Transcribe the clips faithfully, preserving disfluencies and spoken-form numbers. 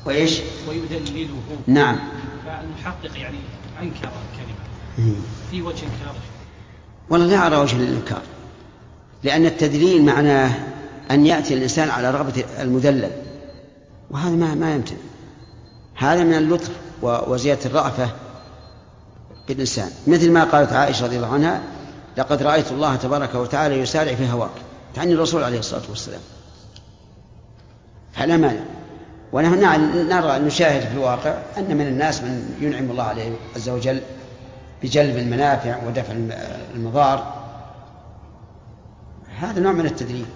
وإيش ويدلله. نعم. فالمحقق يعني أنكر الكلمة في وجه إنكاره. والله لا أرى وجه الإنكار، لأن التدليل معناه أن يأتي الإنسان على رغبة المدلل، وهذا ما ما يمتنع. هذا من اللطف وزيادة الرأفة بالإنسان، مثل ما قالت عائشة رضي الله عنها: لقد رأيت الله تبارك وتعالى يسارع في هواك، تعني الرسول عليه الصلاة والسلام. فلا مانع. ونحن نرى نشاهد في الواقع أن من الناس من ينعم الله عليه عز وجل بجلب المنافع ودفع المضار، هذا نوع من التدريب.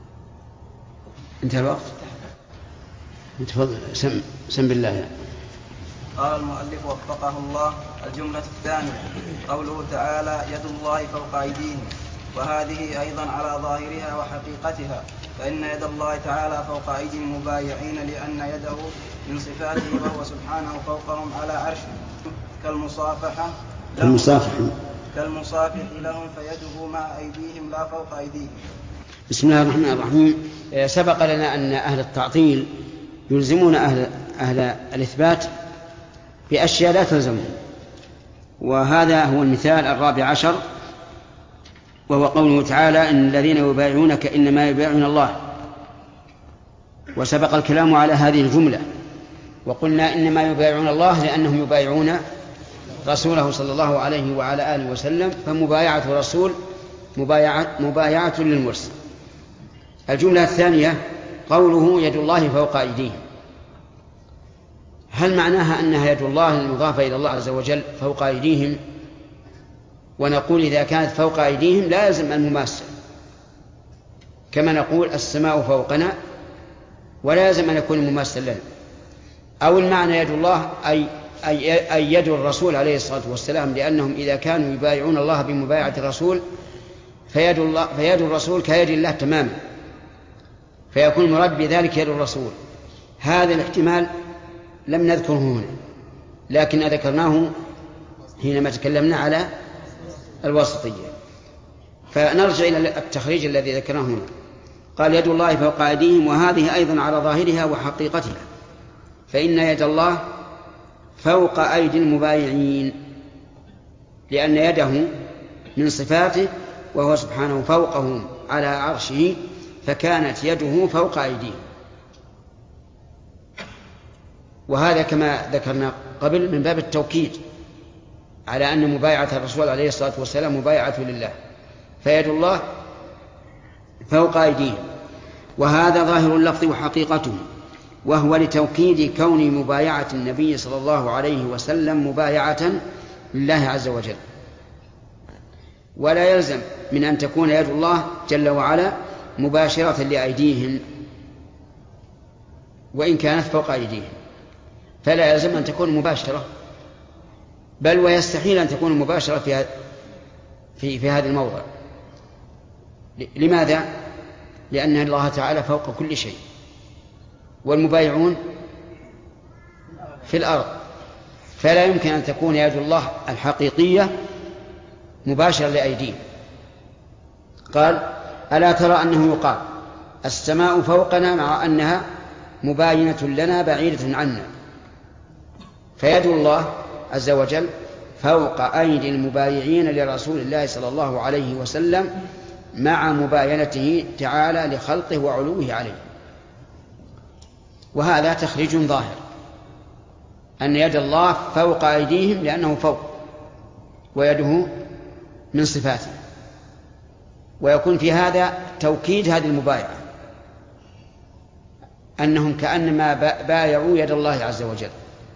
انتهى الوقت. تفضل سم, سم بالله يعني. قال المؤلف وفقه الله: الجملة الثانية قوله تعالى: يد الله فوق أيديهم، وهذه أيضا على ظاهرها وحقيقتها، فإن يد الله تعالى فوق أيدي المبايعين لأن يده من صفاته، وهو سبحانه فوقهم على عرشه، كالمصافحة كالمصافح كالمصافح لهم، فيده مع أيديهم لا فوق أيديهم. بسم الله الرحمن الرحيم. سبق لنا أن أهل التعطيل يلزمون أهل, أهل الإثبات بأشياء لا تلزمهم، وهذا هو المثال الرابع عشر، وهو قوله تعالى: إن الذين يبايعونك إنما يبايعون الله. وسبق الكلام على هذه الجملة، وقلنا إنما يبايعون الله لأنهم يبايعون رسوله صلى الله عليه وعلى آله وسلم، فمبايعة الرسول مبايعة, مبايعة للمرسل. الجملة الثانية قوله: يد الله فوق أيديهم، هل معناها أنها يد الله المضافة إلى الله عز وجل فوق أيديهم؟ ونقول إذا كانت فوق أيديهم لا يلزم المماثلة، كما نقول السماء فوقنا، ولا يلزم أن يكون مماثلا لنا. أو المعنى يد الله أي, أي, أي يد الرسول عليه الصلاة والسلام، لأنهم إذا كانوا يبايعون الله بمبايعة الرسول فيد, الله فيد الرسول كيد الله تماما، فيكون مراد بذلك يد الرسول. هذا الاحتمال لم نذكره هنا، لكن ذكرناه حينما تكلمنا على الواسطية. فنرجع إلى التخريج الذي ذكرناه هنا. قال: يد الله فوق أيديهم، وهذه أيضا على ظاهرها وحقيقتها، فإن يد الله فوق أيدي المبايعين لأن يده من صفاته، وهو سبحانه فوقهم على عرشه، فكانت يده فوق أيديهم. وهذا كما ذكرنا قبل من باب التوكيد على أن مبايعة الرسول عليه الصلاة والسلام مبايعة لله، فيد الله فوق أيديهم. وهذا ظاهر اللفظ وحقيقته، وهو لتوكيد كون مبايعة النبي صلى الله عليه وسلم مبايعة لله عز وجل. ولا يلزم من أن تكون يد الله جل وعلا مباشرة لأيديهم وإن كانت فوق أيديهم، فلا يلزم أن تكون مباشرة، بل ويستحيل أن تكون مباشرة في, في, في هذا الموضع. لماذا؟ لأن الله تعالى فوق كل شيء، والمبايعون في الأرض، فلا يمكن أن تكون يد الله الحقيقية مباشرة لأيديهم. قال: ألا ترى أنه يقال السماء فوقنا مع أنها مباينة لنا بعيدة عنا، فيد الله عز وجل فوق أيدي المبايعين لرسول الله صلى الله عليه وسلم مع مباينته تعالى لخلقه وعلوه عليه. وهذا تخريج ظاهر أن يد الله فوق أيديهم لأنه فوق، ويده من صفاته، ويكون في هذا توكيد هذه المبايعة، أنهم كأنما بايعوا يد الله عز وجل.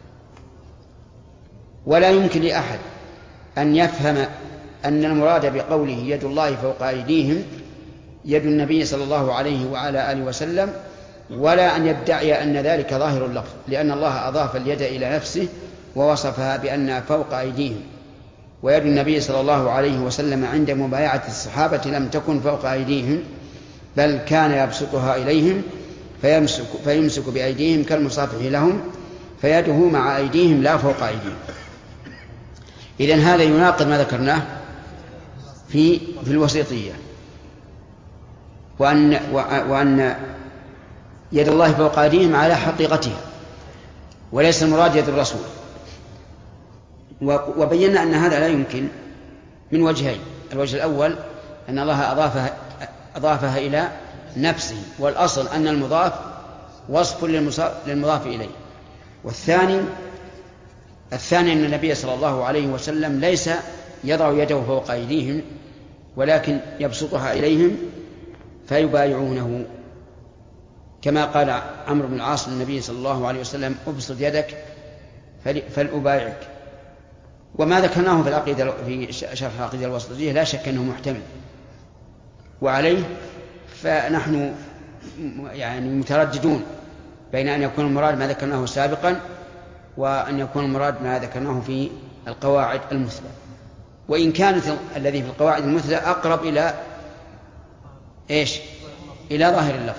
ولا يمكن لأحد أن يفهم أن المراد بقوله يد الله فوق أيديهم يد النبي صلى الله عليه وعلى آله وسلم، ولا أن يدعي أن ذلك ظاهر اللفظ، لأن الله أضاف اليد إلى نفسه ووصفها بأنها فوق أيديهم، ويد النبي صلى الله عليه وسلم عند مبايعة الصحابة لم تكن فوق أيديهم، بل كان يبسطها إليهم فيمسك, فيمسك بأيديهم كالمصافح لهم، فيده مع أيديهم لا فوق أيديهم. إذن هذا يناقض ما ذكرناه في, في الوسيطية، وأن, وأن يد الله فوق أيديهم على حقيقتها، وليس المراد يد الرسول. وبينا أن هذا لا يمكن من وجهين: الوجه الأول أن الله أضافها, أضافها إلى نفسه، والأصل أن المضاف وصف للمضاف إليه. والثاني الثاني أن النبي صلى الله عليه وسلم ليس يضع يده فوق أيديهم، ولكن يبسطها إليهم فيبايعونه، كما قال عمرو بن العاص للنبي صلى الله عليه وسلم: ابسط يدك فلأبايعك. وما ذكرناه في العقيدة في شرح العقيدة الوسطية لا شك أنه محتمل، وعليه فنحن يعني مترددون بين أن يكون المراد ما ذكرناه سابقا وأن يكون المراد ما ذكرناه في القواعد المثلى، وإن كانت الذي في القواعد المثلى أقرب إلى إيش؟ إلى ظاهر اللفظ.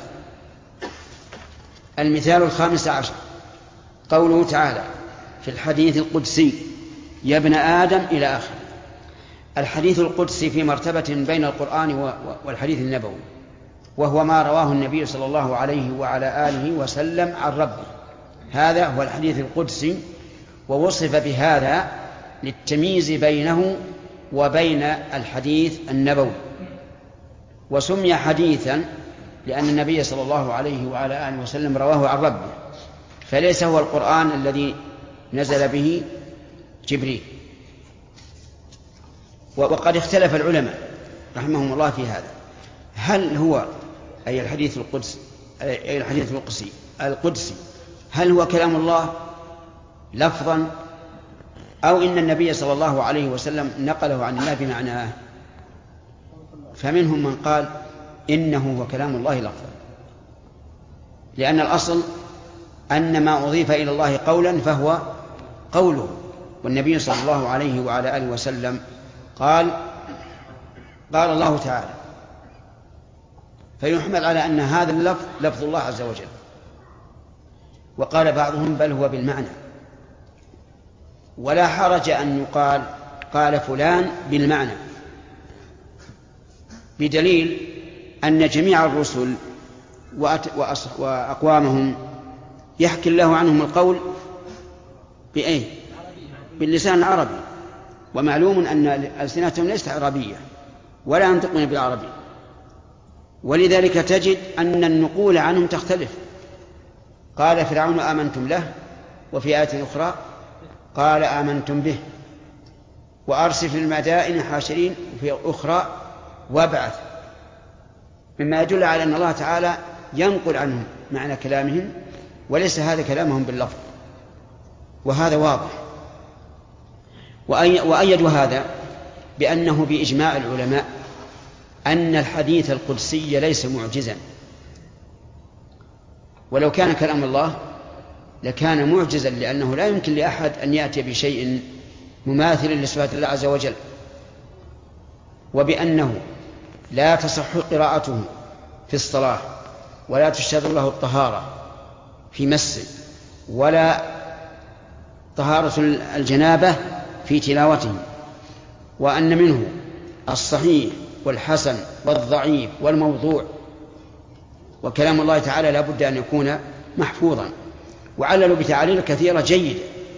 المثال الخامس عشر قوله تعالى في الحديث القدسي: يا ابن آدم إلى آخر. الحديث القدسي في مرتبة بين القرآن والحديث النبوي، وهو ما رواه النبي صلى الله عليه وعلى آله وسلم عن ربه، هذا هو الحديث القدسي، ووصف بهذا للتمييز بينه وبين الحديث النبوي. وسمي حديثا لأن النبي صلى الله عليه وعلى آله وسلم رواه عن ربه، فليس هو القرآن الذي نزل به جبريل. وقد اختلف العلماء رحمهم الله في هذا: هل هو أي الحديث القدسي أي الحديث القدسي القدسي هل هو كلام الله لفظا، أو إن النبي صلى الله عليه وسلم نقله عن الله بمعناه؟ فمنهم من قال إنه هو كلام الله لفظا، لأن الأصل أن ما أضيف إلى الله قولا فهو قوله، والنبي صلى الله عليه وعلى آله وسلم قال قال الله تعالى، فيحمل على أن هذا اللفظ لفظ الله عز وجل. وقال بعضهم بل هو بالمعنى، ولا حرج أن يقال قال فلان بالمعنى، بدليل أن جميع الرسل وأقوامهم يحكي الله عنهم القول بأي؟ باللسان العربي، ومعلوم أن ألسنتهم ليست عربية ولا ينطقون بالعربي، ولذلك تجد أن النقول عنهم تختلف. قال فرعون آمنتم له، وفي آية أخرى قال آمنتم به، وأرسل في المدائن حاشرين، وفي أخرى وابعث، مما يدل على أن الله تعالى ينقل عنهم معنى كلامهم وليس هذا كلامهم باللفظ، وهذا واضح. وأيدوا هذا بأنه بإجماع العلماء أن الحديث القدسي ليس معجزا، ولو كان كلام الله لكان معجزا، لأنه لا يمكن لأحد أن يأتي بشيء مماثل لصفات الله عز وجل، وبأنه لا تصح قراءته في الصلاة، ولا تشترط له الطهارة في مس، ولا طهارة الجنابة في تلاوته، وأن منه الصحيح والحسن والضعيف والموضوع، وكلام الله تعالى لا بد أن يكون محفوظا. وعللوا بتعاليل كثيرة جيدة،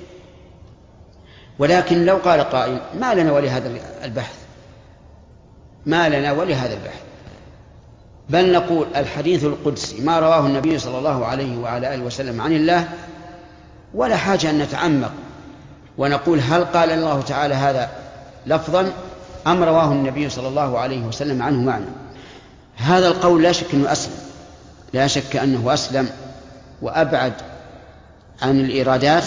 ولكن لو قال قائل ما لنا ولهذا البحث، ما لنا ولهذا البحث، بل نقول الحديث القدسي ما رواه النبي صلى الله عليه وعلى آله وسلم عن الله، ولا حاجة أن نتعمق ونقول هل قال الله تعالى هذا لفظا أم رواه النبي صلى الله عليه وسلم عنه معنى. هذا القول لا شك أنه أسلم، لا شك أنه أسلم وأبعد عن الإيرادات،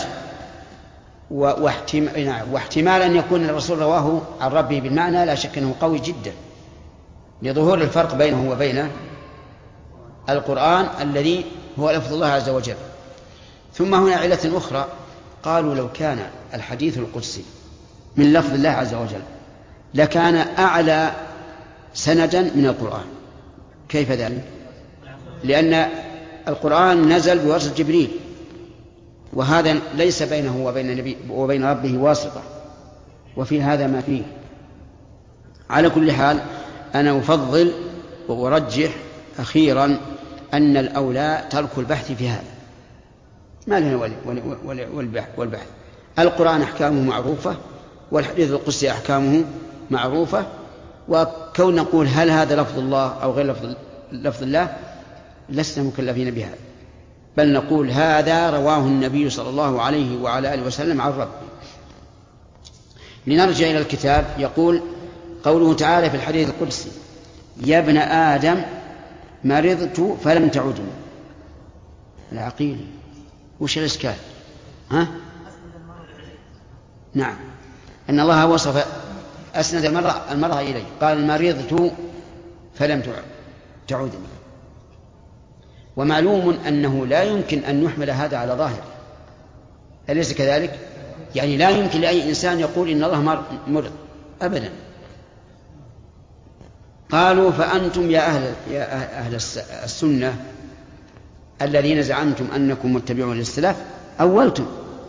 واحتمال أن يكون الرسول رواه عن ربه بالمعنى لا شك أنه قوي جدا، لظهور الفرق بينه وبين القرآن الذي هو لفظ الله عز وجل. ثم هنا علة أخرى، قالوا لو كان الحديث القدسي من لفظ الله عز وجل لكان أعلى سندا من القرآن. كيف ذلك؟ لأن القرآن نزل بواسطة جبريل، وهذا ليس بينه وبين النبي وبين ربه واسطة، وفي هذا ما فيه. على كل حال أنا أفضل وأرجح أخيرا أن الأولى ترك البحث في هذا، ما لنا والبحث. القرآن أحكامه معروفة، والحديث القدسي أحكامه معروفة، وكون نقول هل هذا لفظ الله أو غير لفظ, لفظ الله لسنا مكلفين بها، بل نقول هذا رواه النبي صلى الله عليه وعلى آله وسلم عن ربه. لنرجع إلى الكتاب. يقول قوله تعالى في الحديث القدسي: يا ابن آدم مرضت فلم تعدني. العقيل وش الإشكال؟ ها؟ نعم، أن الله وصف أسند المرض إليه، قال مرضت فلم تعودني. ومعلوم أنه لا يمكن أن يحمل هذا على ظاهر، أليس كذلك؟ يعني لا يمكن لأي إنسان يقول إن الله مرض أبدا. قالوا: فأنتم يا أهل, يا أهل السنة الذين زعمتم أنكم متبعون للسلف أولتم.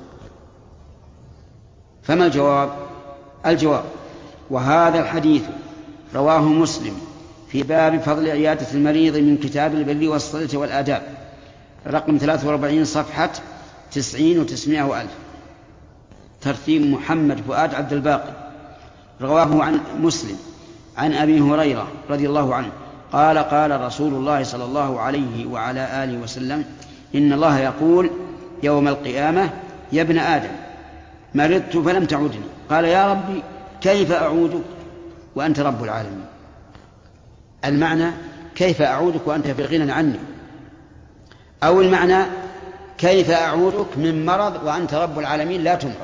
فما الجواب؟ الجواب: وهذا الحديث رواه مسلم في باب فضل عيادة المريض من كتاب البر والصلة والآداب، رقم ثلاثة وأربعين صفحة تسعين وتسعمائة وألف، ترتيب محمد فؤاد عبد الباقي. رواه عن مسلم عن أبي هريرة رضي الله عنه قال: قال رسول الله صلى الله عليه وعلى آله وسلم: إن الله يقول يوم القيامة: يا ابن آدم مرضت فلم تعودني. قال: يا ربي كيف أعودك وأنت رب العالمين؟ المعنى: كيف أعودك وأنت في غنى عني، أو المعنى: كيف أعودك من مرض وأنت رب العالمين لا تمرض.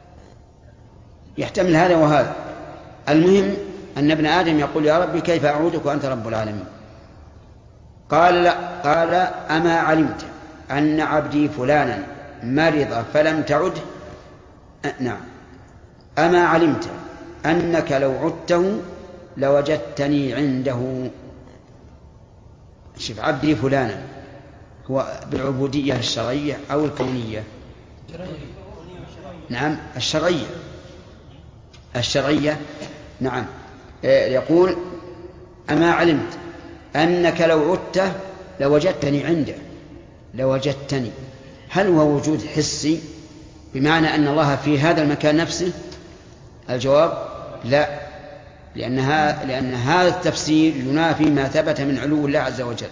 يحتمل هذا وهذا. المهم أن ابن آدم يقول: يا ربي كيف أعودك وأنت رب العالمين؟ قال: لا. قال: أما علمت أن عبدي فلانا مرض فلم تعده؟ نعم. أما علمت أنك لو عدته لوجدتني عنده. شوف، عبدي فلانا هو بالعبودية الشرعية أو الكونية؟ نعم، الشرعية. الشرعية نعم. يقول: أما علمت أنك لو عدته لوجدتني عنده. لوجدتني هل هو وجود حسي بمعنى أن الله في هذا المكان نفسه؟ الجواب: لا، لأنها لأن هذا التفسير ينافي ما ثبت من علو الله عز وجل.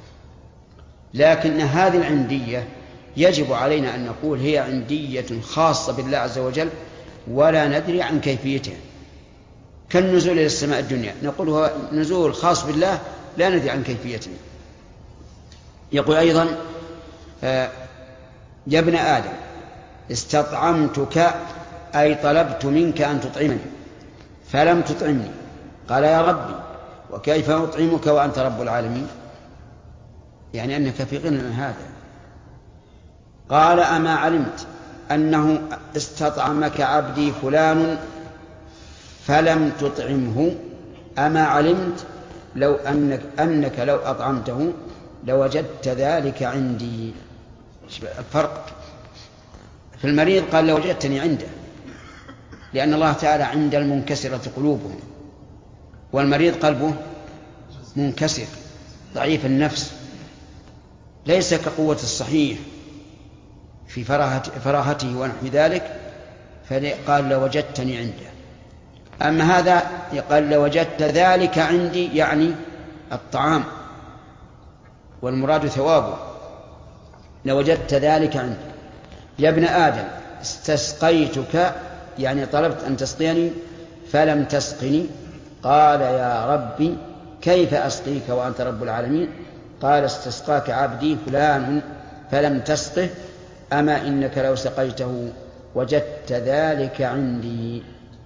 لكن هذه العندية يجب علينا أن نقول هي عندية خاصة بالله عز وجل، ولا ندري عن كيفيتها، كالنزول إلى السماء الدنيا، نقول هو نزول خاص بالله لا ندري عن كيفيته. يقول أيضا: آه يا ابن آدم استطعمتك أي طلبت منك أن تطعمني فلم تطعمني. قال: يا ربي وكيف أطعمك وأنت رب العالمين؟ يعني أنك في غنى من هذا. قال: أما علمت أنه استطعمك عبدي فلان فلم تطعمه؟ أما علمت لو أنك, أنك لو أطعمته لوجدت ذلك عندي؟ الفرق في المريض قال: لوجدتني عنده، لأن الله تعالى عند المنكسرة قلوبهم، والمريض قلبه منكسر ضعيف النفس، ليس كقوة الصحيح في فراهته ونحو ذلك، فقال: لوجدتني عنده. أما هذا قال: لوجدت ذلك عندي، يعني الطعام، والمراد ثوابه. لوجدت ذلك عندي. يا ابن آدم استسقيتك يعني طلبت أن تسقيني فلم تسقني. قال: يا ربي كيف أسقيك وأنت رب العالمين؟ قال: استسقاك عبدي فلان فلم تسقه، أما إنك لو سقيته وجدت ذلك عندي.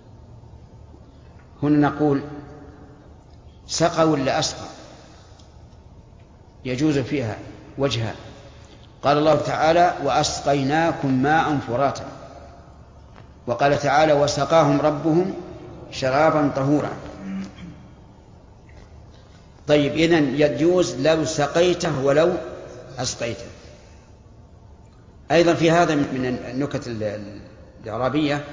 هنا نقول: سقى ولا أسقى؟ يجوز فيها وجهان. قال الله تعالى: وأسقيناكم ماء فراتا، وقال تعالى: وسقاهم ربهم شرابا طهورا. طيب، إذن يجوز لو سقيته ولو أسقيته. أيضا في هذا من النكت الإعرابية: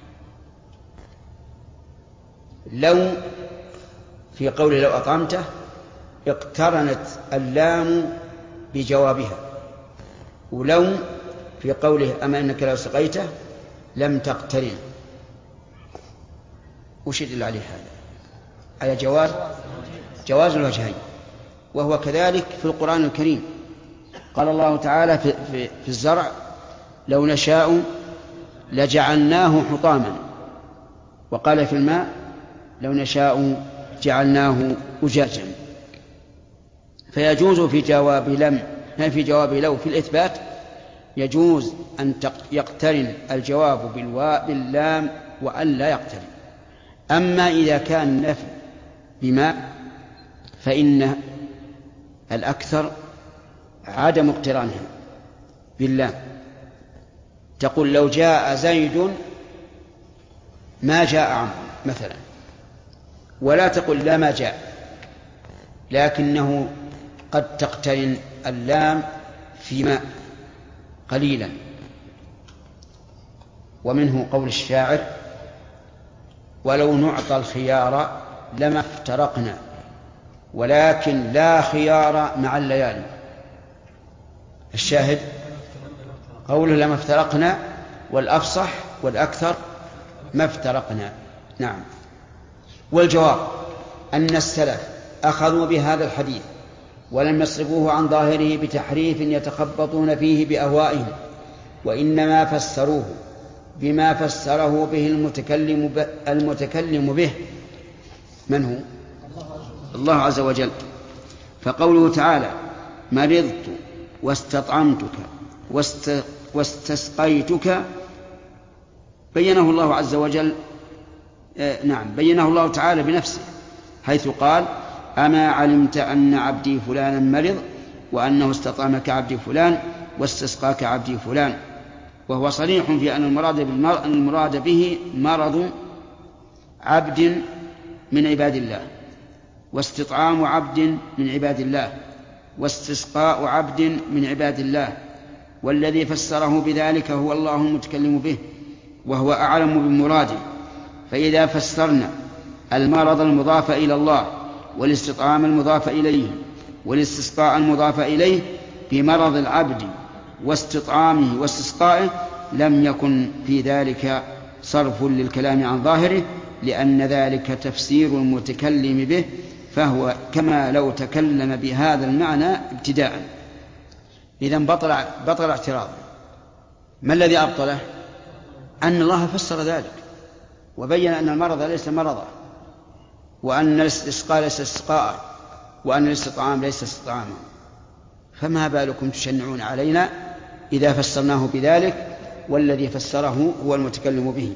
لو في قوله لو أطعمته اقترنت اللام بجوابها، ولو في قوله أما إنك لو سقيته لم تقترن. وش يدل عليه هذا؟ على جواز جواز الوجهين، وهو كذلك في القرآن الكريم. قال الله تعالى في, في, في الزرع لو نشاء لجعلناه حطاما، وقال في الماء لو نشاء جعلناه أجاجا. فيجوز في جواب لم في جواب لو في الإثبات يجوز أن يقترن الجواب بالواو باللام وأن لا يقترن. أما إذا كان النفي بما فإن الأكثر عدم اقترانها باللام. تقول لو جاء زيد ما جاء عمرو مثلا، ولا تقل لا ما جاء، لكنه قد تقترن اللام فيما قليلا. ومنه قول الشاعر ولو نعطى الخيار لما افترقنا ولكن لا خيار مع الليالي. الشاهد قوله لما افترقنا، والأفصح والأكثر ما افترقنا. نعم. والجواب أن السلف أخذوا بهذا الحديث ولم يصرفوه عن ظاهره بتحريف يتخبطون فيه بأهوائهم، وإنما فسروه بما فسره به المتكلم, المتكلم به. من هو؟ الله عز وجل. فقوله تعالى مرضت واستطعمتك واست واستسقيتك بينه الله عز وجل آه نعم بينه الله تعالى بنفسه، حيث قال أما علمت أن عبدي فلانا مرض وأنه استطعمك عبدي فلان واستسقاك عبدي فلان. وهو صريح في أن المراد, بالمر... المراد به مرض عبد من عباد الله، واستطعام عبد من عباد الله، واستسقاء عبد من عباد الله. والذي فسره بذلك هو الله المتكلم به، وهو أعلم بمراده. فإذا فسرنا المرض المضاف إلى الله والاستطعام المضاف إليه والاستسقاء المضاف إليه بمرض العبد واستطعامه واستسقائه لم يكن في ذلك صرف للكلام عن ظاهره، لأن ذلك تفسير المتكلم به، فهو كما لو تكلم بهذا المعنى ابتداء. إذن بطل, بطل اعتراض. ما الذي أبطله؟ أن الله فسر ذلك وبين أن المرض ليس مرضا، وأن الاستسقاء ليس استسقاء، وأن الاستطعام ليس استطعاما. فما بالكم تشنعون علينا إذا فسرناه بذلك والذي فسره هو المتكلم به؟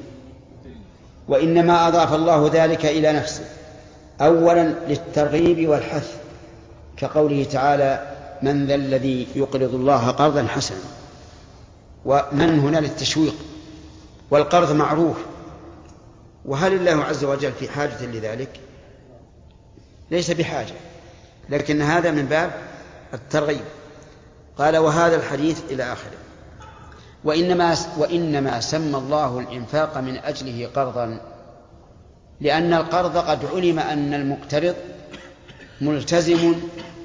وإنما أضاف الله ذلك إلى نفسه، أولا للترغيب والحث، كقوله تعالى من ذا الذي يقرض الله قرضا حسنا. ومن هنا للتشويق، والقرض معروف. وهل الله عز وجل في حاجة لذلك؟ ليس بحاجة، لكن هذا من باب الترغيب. قال وهذا الحديث إلى آخره. وإنما, وإنما سمى الله الإنفاق من أجله قرضا، لأن القرض قد علم أن المقترض ملتزم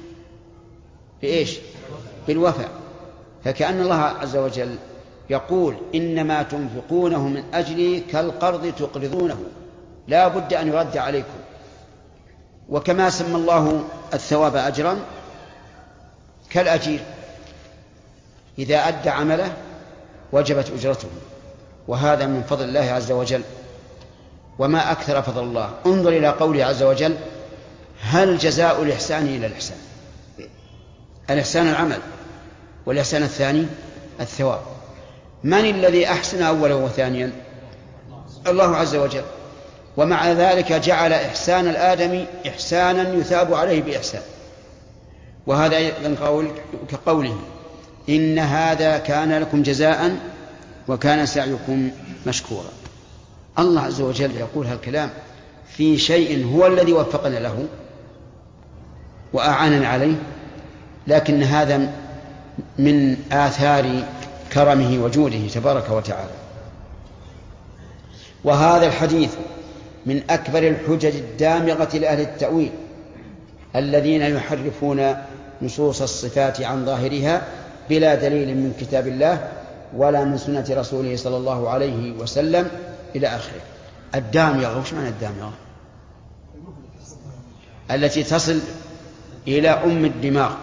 بإيش؟ بالوفاء. فكأن الله عز وجل يقول إنما تنفقونه من أجلي كالقرض تقرضونه، لا بد أن يرد عليكم. وكما سمى الله الثواب أجرا كالأجير، إذا أدى عمله وجبت أجرته، وهذا من فضل الله عز وجل. وما أكثر فضل الله. انظر إلى قوله عز وجل هل جزاء الإحسان إلى الإحسان؟ الإحسان العمل، والإحسان الثاني الثواب. من الذي أحسن أولا وثانيا؟ الله عز وجل. ومع ذلك جعل إحسان الآدمي إحسانا يثاب عليه بإحسان. وهذا أيضا كقوله إن هذا كان لكم جزاء وكان سعيكم مشكورا. الله عز وجل يقول هالكلام في شيء هو الذي وفقنا له وأعاننا عليه، لكن هذا من آثار كرمه وجوده تبارك وتعالى. وهذا الحديث من أكبر الحجج الدامغة لأهل التأويل الذين يحرفون نصوص الصفات عن ظاهرها بلا دليل من كتاب الله ولا من سنة رسوله صلى الله عليه وسلم إلى آخره. الدامغة، وش معنى الدامغة؟ التي تصل إلى أم الدماغ.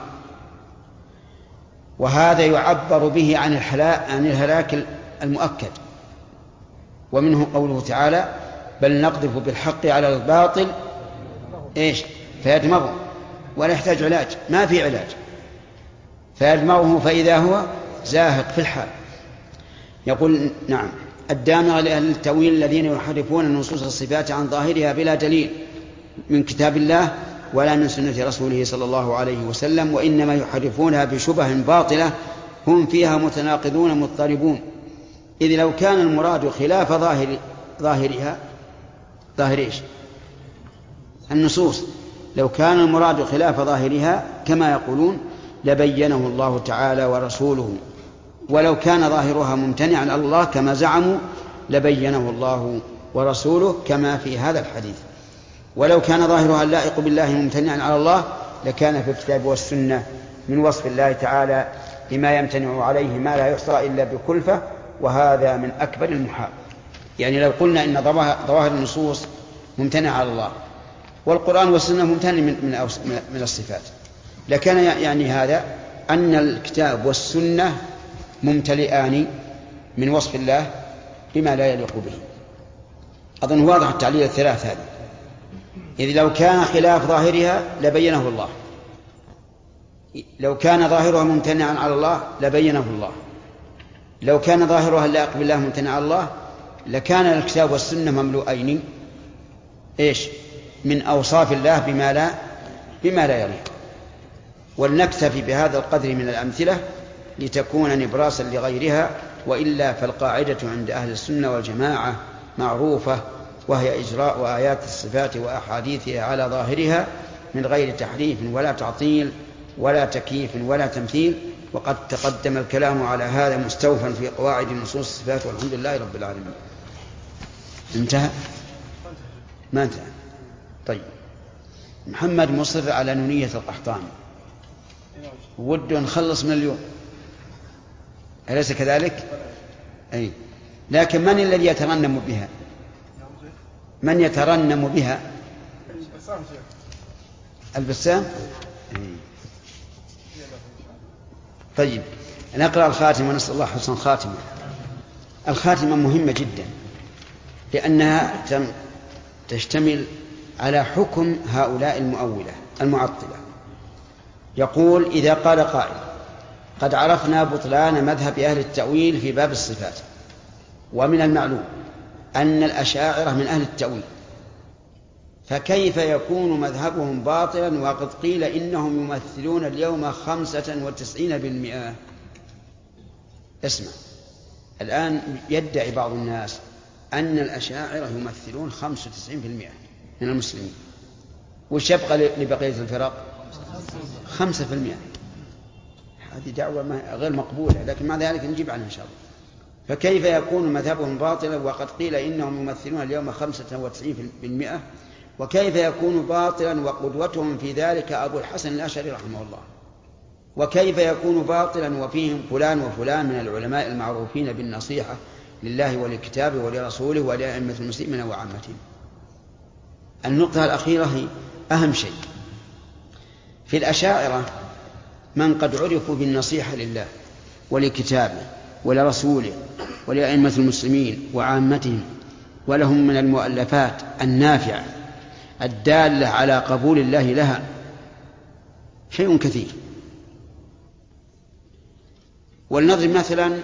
وهذا يعبر به عن عن الهلاك المؤكد، ومنه قوله تعالى بل نقذف بالحق على الباطل إيش فيدمغه ولا يحتاج علاج، ما في علاج، فيدمغه فإذا هو زاهق في الحال. يقول نعم الدامغة لأهل التأويل الذين يحرفون نصوص الصفات عن ظاهرها بلا دليل من كتاب الله ولا من سنة رسوله صلى الله عليه وسلم، وإنما يحرفونها بشبه باطلة هم فيها متناقضون مضطربون. إذ لو كان المراد خلاف ظاهر ظاهرها ظاهر إيش النصوص، لو كان المراد خلاف ظاهرها كما يقولون لبينه الله تعالى ورسوله، ولو كان ظاهرها ممتنعا على الله كما زعموا لبينه الله ورسوله كما في هذا الحديث. ولو كان ظاهرها اللائق بالله ممتنعا على الله لكان في الكتاب والسنة من وصف الله تعالى بما يمتنع عليه ما لا يحصى إلا بكلفة، وهذا من أكبر المحال. يعني لو قلنا إن ظواهر النصوص ممتنع على الله والقرآن والسنة ممتنع من من الصفات، لكان يعني هذا أن الكتاب والسنة ممتلئان من وصف الله بما لا يليق به. أظن واضح التعليل الثلاث هذه. إذ لو كان خلاف ظاهرها لبينه الله، لو كان ظاهرها ممتنعا على الله لبينه الله، لو كان ظاهرها اللائق بالله ممتنع على الله لكان الكتاب والسنة مملوءين إيش من أوصاف الله بما لا بما لا يليق. ولنكتفي بهذا القدر من الأمثلة لتكون نبراسا لغيرها، وإلا فالقاعدة عند أهل السنة والجماعة معروفة، وهي إجراء آيات الصفات وأحاديثها على ظاهرها من غير تحريف ولا تعطيل ولا تكييف ولا تمثيل. وقد تقدم الكلام على هذا مستوفا في قواعد نصوص الصفات، والحمد لله رب العالمين. انتهى؟ ما انتهى؟ طيب. محمد مصر على نونية القحطاني، وده نخلص من اليوم، أليس كذلك؟ أي. لكن من الذي يترنم بها؟ من يترنم بها؟ البسام. أي. طيب نقرأ الخاتمة ونسأل الله حسن الخاتمة. الخاتمة مهمة جدا لأنها تشتمل على حكم هؤلاء المؤولة المعطلة. يقول إذا قال قائل قد عرفنا بطلان مذهب أهل التأويل في باب الصفات، ومن المعلوم أن الأشاعرة من أهل التأويل، فكيف يكون مذهبهم باطلا وقد قيل إنهم يمثلون اليوم خمسة وتسعين بالمئة؟ اسمع، الآن يدعي بعض الناس أن الأشاعرة يمثلون خمسة وتسعين بالمئة من المسلمين، وش يبقى لبقية الفرق؟ خمسة في المئة. هذه دعوة غير مقبولة، لكن مع ذلك نجيب عنها إن شاء الله. فكيف يكون مذهبهم باطلا وقد قيل إنهم يمثلون اليوم خمسة وتسعين بالمئة؟ وكيف يكون باطلا وقدوتهم في ذلك أبو الحسن الأشعري رحمه الله؟ وكيف يكون باطلا وفيهم فلان وفلان من العلماء المعروفين بالنصيحة لله ولكتابه ولرسوله ولأئمة المسلمين وعامتهم؟ النقطة الأخيرة هي أهم شيء. في الأشاعرة من قد عرفوا بالنصيحة لله ولكتابه ولرسوله ولأئمة المسلمين وعامتهم، ولهم من المؤلفات النافعة الدالة على قبول الله لها شيء كثير. ولنضرب مثلا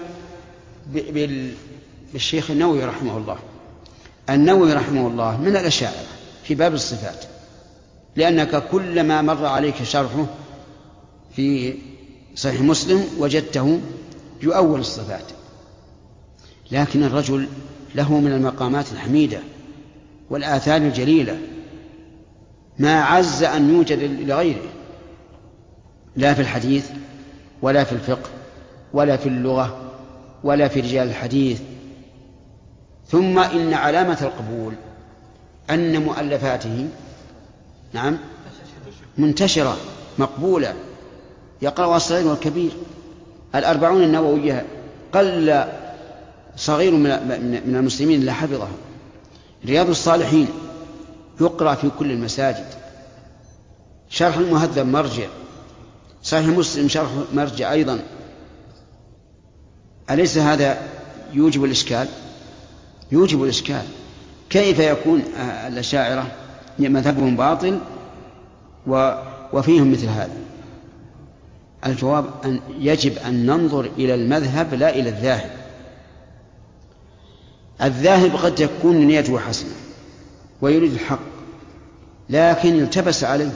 بالشيخ النووي رحمه الله. النووي رحمه الله من الأشاعرة في باب الصفات، لأنك كلما مر عليك شرحه في صحيح مسلم وجدته يؤول الصفات، لكن الرجل له من المقامات الحميدة والآثار الجليلة ما عز أن يوجد لغيره، لا في الحديث ولا في الفقه ولا في اللغة ولا في رجال الحديث. ثم إن علامة القبول أن مؤلفاته نعم منتشرة مقبولة، يقرأها الصغير والكبير. الأربعون النووية قل صغير من المسلمين إلا حفظه. رياض الصالحين يقرأ في كل المساجد، شرح المهذب مرجع، صحيح مسلم شرح مرجع أيضا. أليس هذا يوجب الإشكال؟ يوجب الإشكال. كيف يكون الأشاعرة مذهبهم باطل وفيهم مثل هذا؟ الجواب أن يجب أن ننظر إلى المذهب لا إلى الذاهب. الذاهب قد تكون نيته حسنة ويريد الحق، لكن التبس عليه،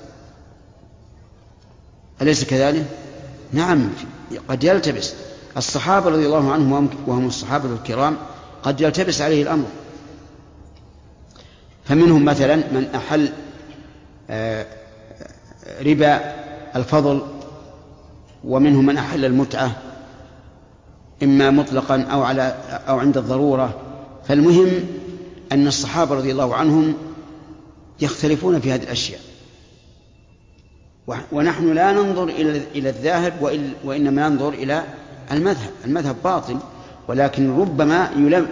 أليس كذلك؟ نعم، قد يلتبس. الصحابة رضي الله عنهم وهم الصحابة الكرام قد يلتبس عليه الأمر، فمنهم مثلا من أحل ربا الفضل، ومنهم من أحل المتعة إما مطلقا أو, على أو عند الضرورة. فالمهم أن الصحابة رضي الله عنهم يختلفون في هذه الأشياء، ونحن لا ننظر إلى الذاهب وإنما ننظر إلى المذهب. المذهب باطل، ولكن ربما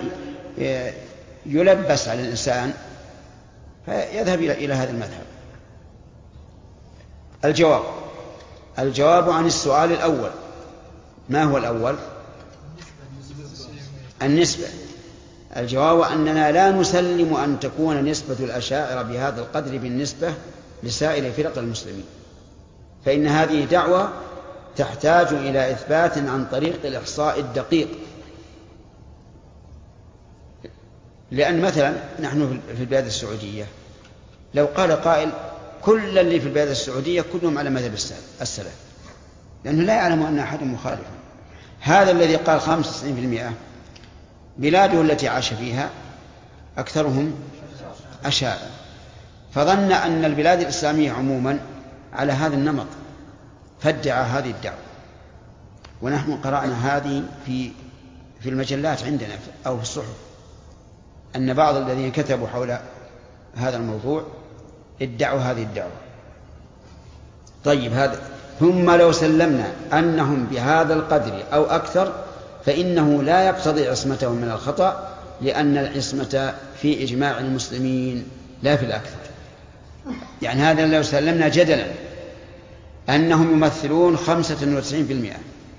يلبس على الإنسان فيذهب إلى هذا المذهب. الجواب الجواب عن السؤال الأول. ما هو الأول؟ النسبة. الجواب أننا لا نسلم أن تكون نسبة الأشاعرة بهذا القدر بالنسبة لسائر فرق المسلمين، فإن هذه دعوة تحتاج إلى إثبات عن طريق الإحصاء الدقيق. لأن مثلا نحن في البلاد السعودية لو قال قائل كل اللي في البلاد السعودية كلهم على مذهب السلف، لأنه لا يعلم أن أحد مخالف. هذا الذي قال خمسة وتسعين بالمئة بلاده التي عاش فيها أكثرهم أشاعرة، فظن أن البلاد الإسلامية عموما على هذا النمط فادعى هذه الدعوة. ونحن قرأنا هذه في في المجلات عندنا أو في الصحف، أن بعض الذين كتبوا حول هذا الموضوع ادعوا هذه الدعوة. طيب، هذا ثم لو سلمنا أنهم بهذا القدر أو أكثر فإنه لا يقتضي عصمتهم من الخطأ، لأن العصمة في إجماع المسلمين لا في الأكثر. يعني هذا لو سلمنا جدلا أنهم يمثلون خمسة وتسعين بالمئة،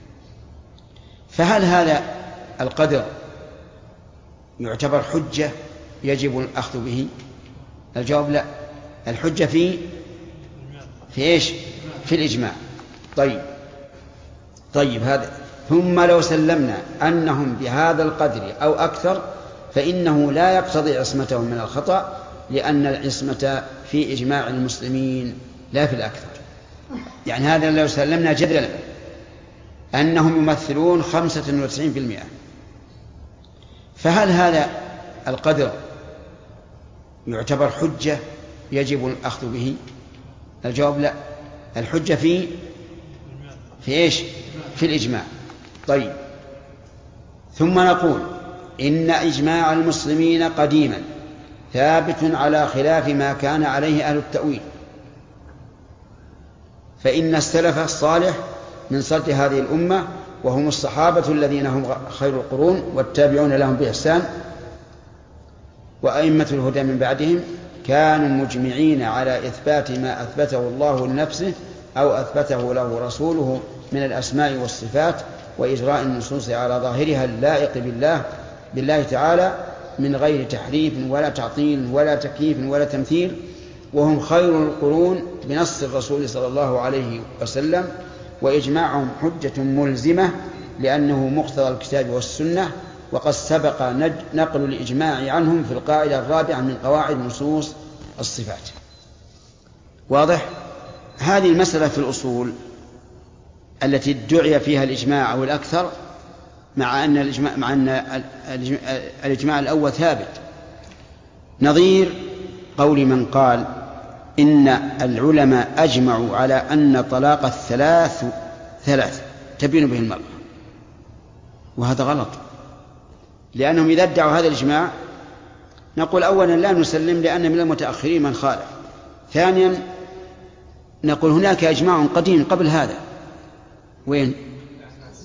فهل هذا القدر يعتبر حجة يجب الأخذ به؟ الجواب لا. الحجة في في إيش؟ في الإجماع. طيب طيب هذا ثم لو سلمنا أنهم بهذا القدر أو أكثر فإنه لا يقتضي عصمتهم من الخطأ، لأن العصمة في إجماع المسلمين لا في الأكثر. يعني هذا لو سلمنا جدلا أنهم يمثلون خمسة وتسعين بالمئة، فهل هذا القدر يعتبر حجة يجب الأخذ به؟ الجواب لا. الحجة في في إيش؟ في الإجماع. طيب، ثم نقول إن إجماع المسلمين قديما ثابت على خلاف ما كان عليه أهل التأويل، فإن السلف الصالح من صلت هذه الأمة وهم الصحابة الذين هم خير القرون والتابعون لهم بإحسان وأئمة الهدى من بعدهم كانوا مجمعين على إثبات ما أثبته الله لنفسه أو أثبته له رسوله من الأسماء والصفات، وإجراء النصوص على ظاهرها اللائق بالله بالله تعالى من غير تحريف ولا تعطيل ولا تكييف ولا تمثيل، وهم خير القرون بنص الرسول صلى الله عليه وسلم. وإجماعهم حجة ملزمة لأنه مقتضى الكتاب والسنة، وقد سبق نقل الإجماع عنهم في القاعدة الرابعة من قواعد نصوص الصفات. واضح؟ هذه المسألة في الأصول التي ادعي فيها الإجماع أو الأكثر، مع أن الإجماع, مع أن الإجماع الأول ثابت، نظير قول من قال إن العلماء أجمعوا على أن طلاق الثلاث ثلاث تبين به المرأة، وهذا غلط، لأنهم إذا ادعوا هذا الإجماع نقول أولا لا نسلم لأن من المتأخرين من خالف، ثانيا نقول هناك إجماع قديم قبل هذا، وين؟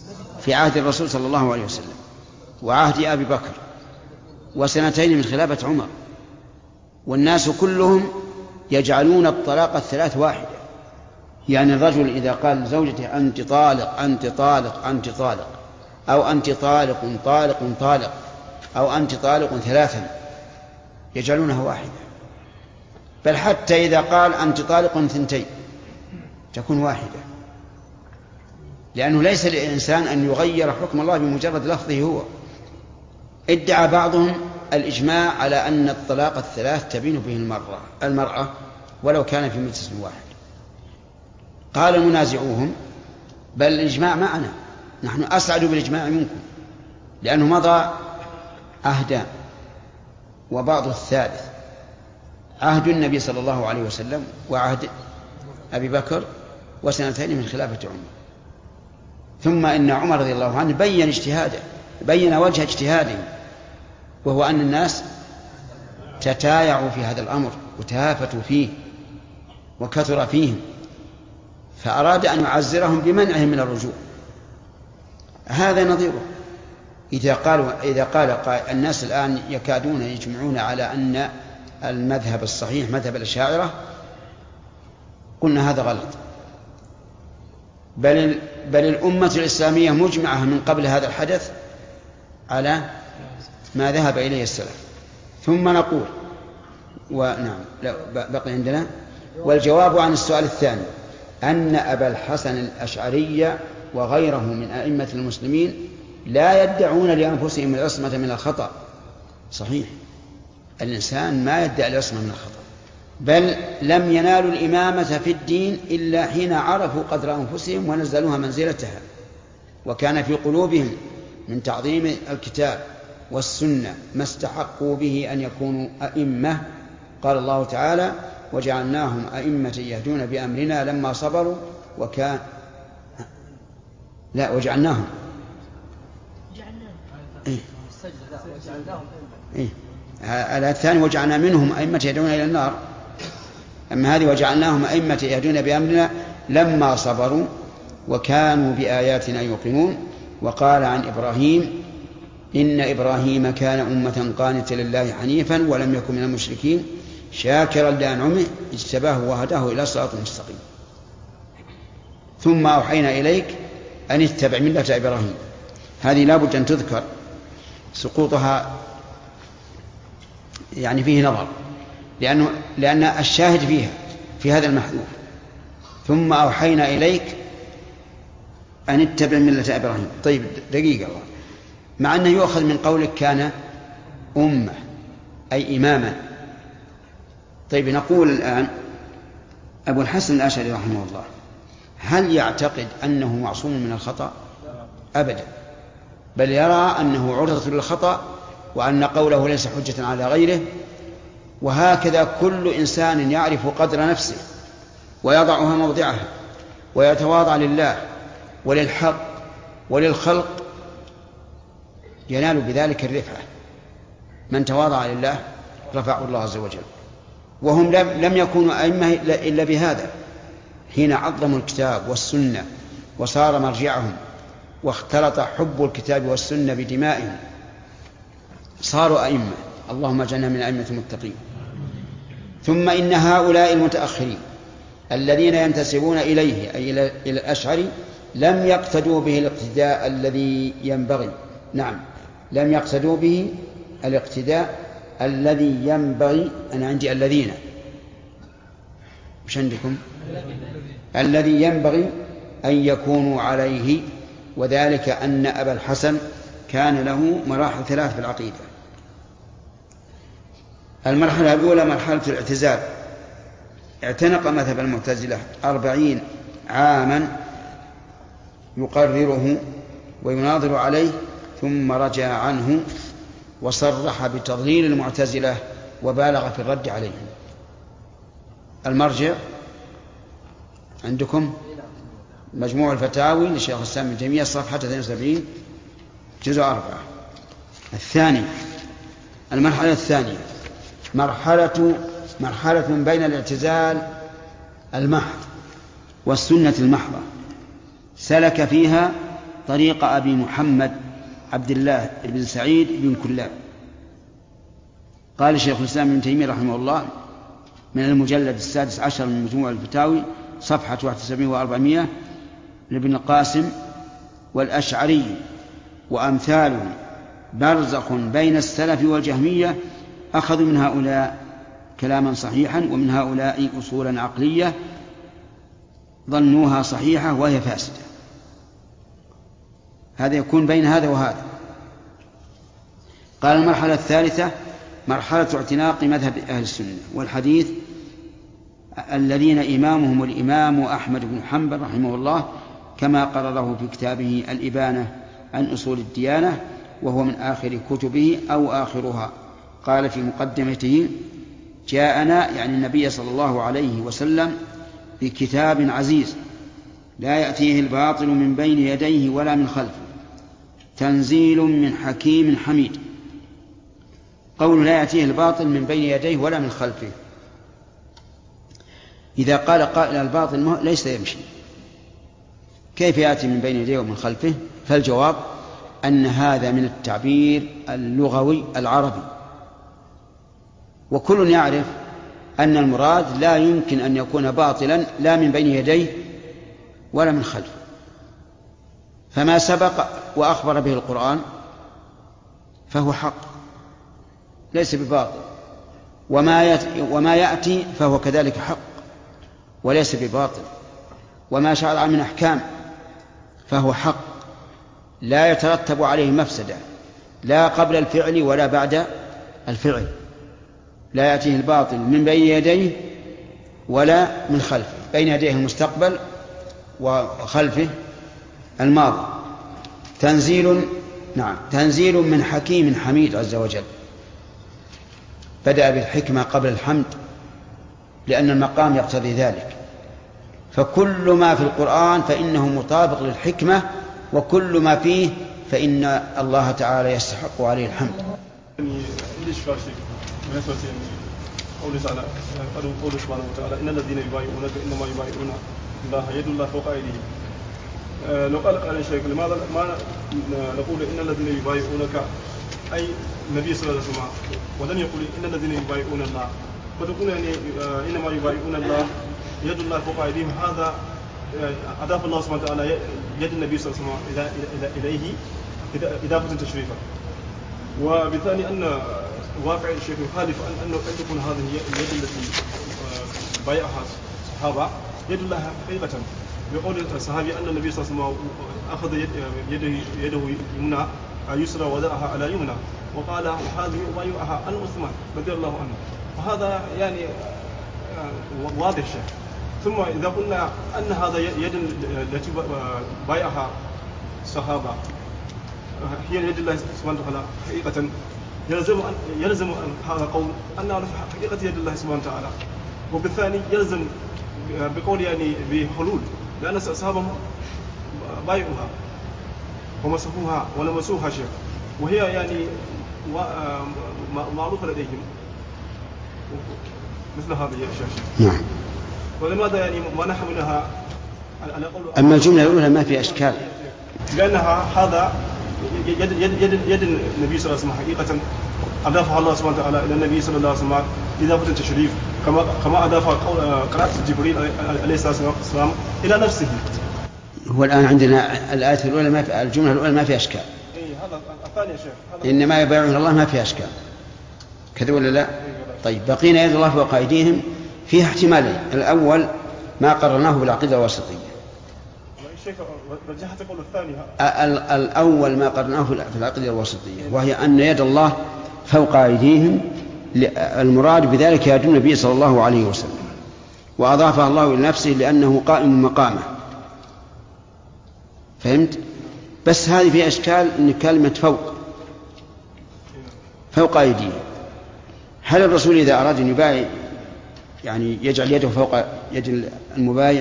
في عهد الرسول صلى الله عليه وسلم وعهد أبي بكر وسنتين من خلافة عمر، والناس كلهم يجعلون الطلاق الثلاث واحدة. يعني الرجل إذا قال لزوجته أنت طالق أنت طالق أنت طالق، أو أنت طالق طالق طالق، أو أنت طالق ثلاثا، يجعلونها واحدة. بل حتى إذا قال أنت طالق ثنتين تكون واحدة، لأنه ليس للإنسان أن يغير حكم الله بمجرد لفظه هو. ادعى بعضهم الإجماع على أن الطلاق الثلاث تبين به المرأة, المرأة ولو كان في مجلس واحد. قال منازعوهم بل الإجماع معنا، نحن أسعد بالإجماع منكم، لأنه مضى عهدان وبعض الثالث، عهد النبي صلى الله عليه وسلم وعهد أبي بكر وسنتين من خلافة عمر. ثم إن عمر رضي الله عنه بين اجتهاده، بين وجه اجتهاده، وهو أن الناس تتايعوا في هذا الأمر وتهافتوا فيه وكثر فيهم، فأراد أن يعزرهم بمنعهم من الرجوع. هذا نظيره. إذا قالوا إذا قال الناس الآن يكادون يجمعون على أن المذهب الصحيح مذهب الأشاعرة، قلنا هذا غلط. بل بل الأمة الإسلامية مجمعة من قبل هذا الحدث على ما ذهب إليه السلف. ثم نقول ونعم بقي عندنا. والجواب عن السؤال الثاني أن أبا الحسن الأشعري وغيره من أئمة المسلمين لا يدعون لأنفسهم العصمة من الخطأ. صحيح، الإنسان ما يدعي العصمة من الخطأ، بل لم ينالوا الإمامة في الدين إلا حين عرفوا قدر أنفسهم ونزلوها منزلتها، وكان في قلوبهم من تعظيم الكتاب والسنة ما استحقوا به أن يكونوا أئمة. قال الله تعالى وجعلناهم أئمة يهدون بأمرنا لما صبروا وكان لا وجعلناهم إيه؟ إيه؟ على الثاني وجعلنا منهم أئمة يهدون إلى النار، أما هذه وجعلناهم أئمة يهدون بأمرنا لما صبروا وكانوا بآياتنا يوقنون. وقال عن إبراهيم إن إبراهيم كان أمة قانتا لله حنيفا ولم يكن من المشركين شاكرا لأنعمه اجتباه وهداه إلى صراط مستقيم. ثم أوحينا إليك أن اتبع ملة إبراهيم. هذه لا بد أن تذكر، سقوطها يعني فيه نظر، لأنه لأن الشاهد فيها في هذا المحذوف. ثم أوحينا إليك أن اتبع ملة إبراهيم. طيب دقيقة، مع أنه يؤخذ من قولك كان أمة أي إماما. طيب نقول الآن أبو الحسن الأشعري رحمه الله هل يعتقد أنه معصوم من الخطأ؟ أبدا، بل يرى أنه عرضة للخطأ وأن قوله ليس حجة على غيره. وهكذا كل إنسان يعرف قدر نفسه ويضعها موضعها ويتواضع لله وللحق وللخلق ينال بذلك الرفعة. من تواضع لله رفعه الله عز وجل. وهم لم يكونوا أئمة إلا بهذا، حين عظموا الكتاب والسنة وصار مرجعهم واختلط حب الكتاب والسنة بدمائهم صاروا أئمة. اللهم اجعلنا من أئمة المتقين. ثم إن هؤلاء المتأخرين الذين ينتسبون إليه أي إلى الأشعري لم يقتدوا به الاقتداء الذي ينبغي. نعم، لم يقتدوا به الاقتداء الذي ينبغي. أنا عندي الذين، مش عندكم؟ الذي ينبغي أن يكونوا عليه، وذلك أن أبا الحسن كان له مراحل ثلاث في العقيدة. المرحلة الأولى مرحلة الاعتزال، اعتنق مذهب المعتزلة أربعين عاما يقرره ويناظر عليه، ثم رجع عنه وصرح بتضليل المعتزلة وبالغ في الرد عليهم. المرجع عندكم مجموع الفتاوي لشيخ الإسلام ابن تيمية صفحة اثنين وسبعين جزء أربعة. الثاني المرحلة الثانية مرحلة مرحلة بين الاعتزال المحض والسنة المحضة، سلك فيها طريق أبي محمد عبد الله بن سعيد بن كلاب. قال شيخ الإسلام ابن تيمية رحمه الله من المجلد السادس عشر من مجموع الفتاوي صفحة واحد وسبعين وأربعمائة لابن القاسم: والأشعري وأمثاله برزخ بين السلف والجهمية، أخذوا من هؤلاء كلاما صحيحا ومن هؤلاء أصولا عقلية ظنوها صحيحة وهي فاسدة. هذا يكون بين هذا وهذا. قال المرحلة الثالثة مرحلة اعتناق مذهب أهل السنة والحديث الذين إمامهم الإمام أحمد بن حنبل رحمه الله، كما قرره في كتابه الإبانة عن أصول الديانة، وهو من آخر كتبه أو آخرها. قال في مقدمته: جاءنا يعني النبي صلى الله عليه وسلم بكتاب عزيز لا يأتيه الباطل من بين يديه ولا من خلفه، تنزيل من حكيم حميد. قول لا يأتيه الباطل من بين يديه ولا من خلفه، إذا قال قائل الباطل ليس يمشي، كيف يأتي من بين يديه ومن خلفه؟ فالجواب أن هذا من التعبير اللغوي العربي، وكل يعرف أن المراد لا يمكن أن يكون باطلا لا من بين يديه ولا من خلفه. فما سبق وأخبر به القرآن فهو حق ليس بباطل، وما وما يأتي فهو كذلك حق وليس بباطل، وما شرع من أحكام فهو حق لا يترتب عليه مفسدة لا قبل الفعل ولا بعد الفعل. لا يأتيه الباطل من بين يديه ولا من خلفه، بين يديه المستقبل وخلفه الماضي. تنزيل نعم تنزيل من حكيم حميد عز وجل. بدأ بالحكمة قبل الحمد لأن المقام يقتضي ذلك، فكل ما في القرآن فإنه مطابق للحكمة، وكل ما فيه فإن الله تعالى يستحق عليه الحمد. قوله تعالى قوله سبحانه وتعالى: إن الذين يبايعونك إنما يبايعون الله يد الله فوق أيديهم. لو قال قال الشيخ لماذا ما نقول إن الذين يبايعونك أي النبي صلى الله عليه وسلم، ولن يقول إن الذين يبايعون الله، فتقول يعني إنما يبايعون الله يد الله فوق أيديهم. هذا أضاف الله سبحانه وتعالى يد النبي صلى الله عليه وسلم إليه إضافة تشريفا. وبالتالي أن واقع الشيخ يخالف أن أن تكون هذه اليد التي بايعها الصحابة يد الله حقيقة، بقول الصحابي أن النبي صلى الله عليه وسلم أخذ يده يده يمنى يسرى وضعها على يمنى وقال هذه بايعها عن عثمان رضي الله عنه، وهذا يعني واضح شيء. ثم إذا قلنا أن هذا يد التي بايعها الصحابة هي يد الله سبحانه وتعالى حقيقة، يلزم أن يلزم أن هذا قول أن حقيقة يد الله سبحانه وتعالى. وبالثاني يلزم بقول يعني بحلول، لأن الصحابة بايعوها ومسحوها ولمسوها شيء، وهي يعني معروفة لديهم مثل هذه الأشياء. نعم. ولماذا يعني ما نحملها على قول؟ أما الجملة الأولى ما في أشكال، لأنها هذا يد يد يد يد النبي صلى الله عليه وسلم حقيقة أضافها الله سبحانه وتعالى إلى النبي صلى الله عليه وسلم إضافة تشريف، كما كما أضاف قراءة جبريل عليه الصلاة والسلام إلى نفسه. هو الآن عندنا الآية الأولى ما في الجملة الأولى ما في أشكال. إيه هذا الثاني يا شيخ. إنما يبايعون الله ما في أشكال، كذا ولا لا؟ طيب بقينا يد الله فوق أيديهم فيها احتمالين. الأول ما قررناه بالعقيدة الواسطية. الشيخ رجحت قول الثاني. الأول ما قررناه في العقيدة الواسطية، وهي أن يد الله فوق أيديهم، المراد بذلك يد النبي صلى الله عليه وسلم، وأضافها الله إلى نفسه لأنه قائم مقامه. فهمت؟ بس هذه في أشكال إن كلمة فوق فوق أيديه، هل الرسول إذا أراد أن يبايع يعني يجعل يده فوق يد المبايع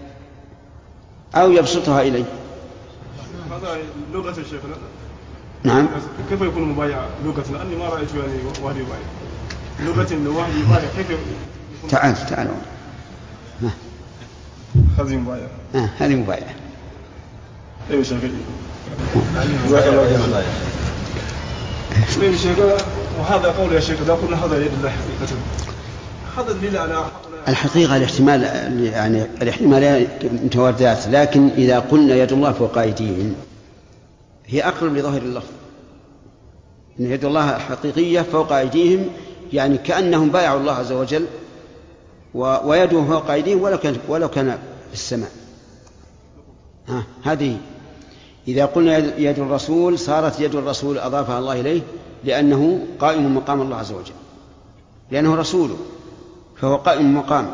أو يبسطها إليه؟ هذا لغة الشيخ. نعم. كيف يكون مبايع لغة؟ لأني ما رأيت يعني واحد يبايع لغة إنه واحد يبايع كيف يكون؟ تعال تعال. هذه مبايع. آه هذه مبايع. أيوة شيخ. وهذا قول يا شيخ، لا قلنا هذا يد الله حقيقة، هذا دليل على الحقيقة الاحتمال، يعني الاحتمالات متواردات، لكن إذا قلنا يد الله فوق أيديهم هي أقرب لظاهر اللفظ، إن يد الله حقيقية فوق أيديهم، يعني كأنهم بايعوا الله عز وجل ويده فوق أيديهم ولو كان ولو كان في السماء. ها هذه إذا قلنا يد الرسول صارت يد الرسول أضافها الله إليه لأنه قائم مقام الله عز وجل، لأنه رسوله فهو قائم مقام.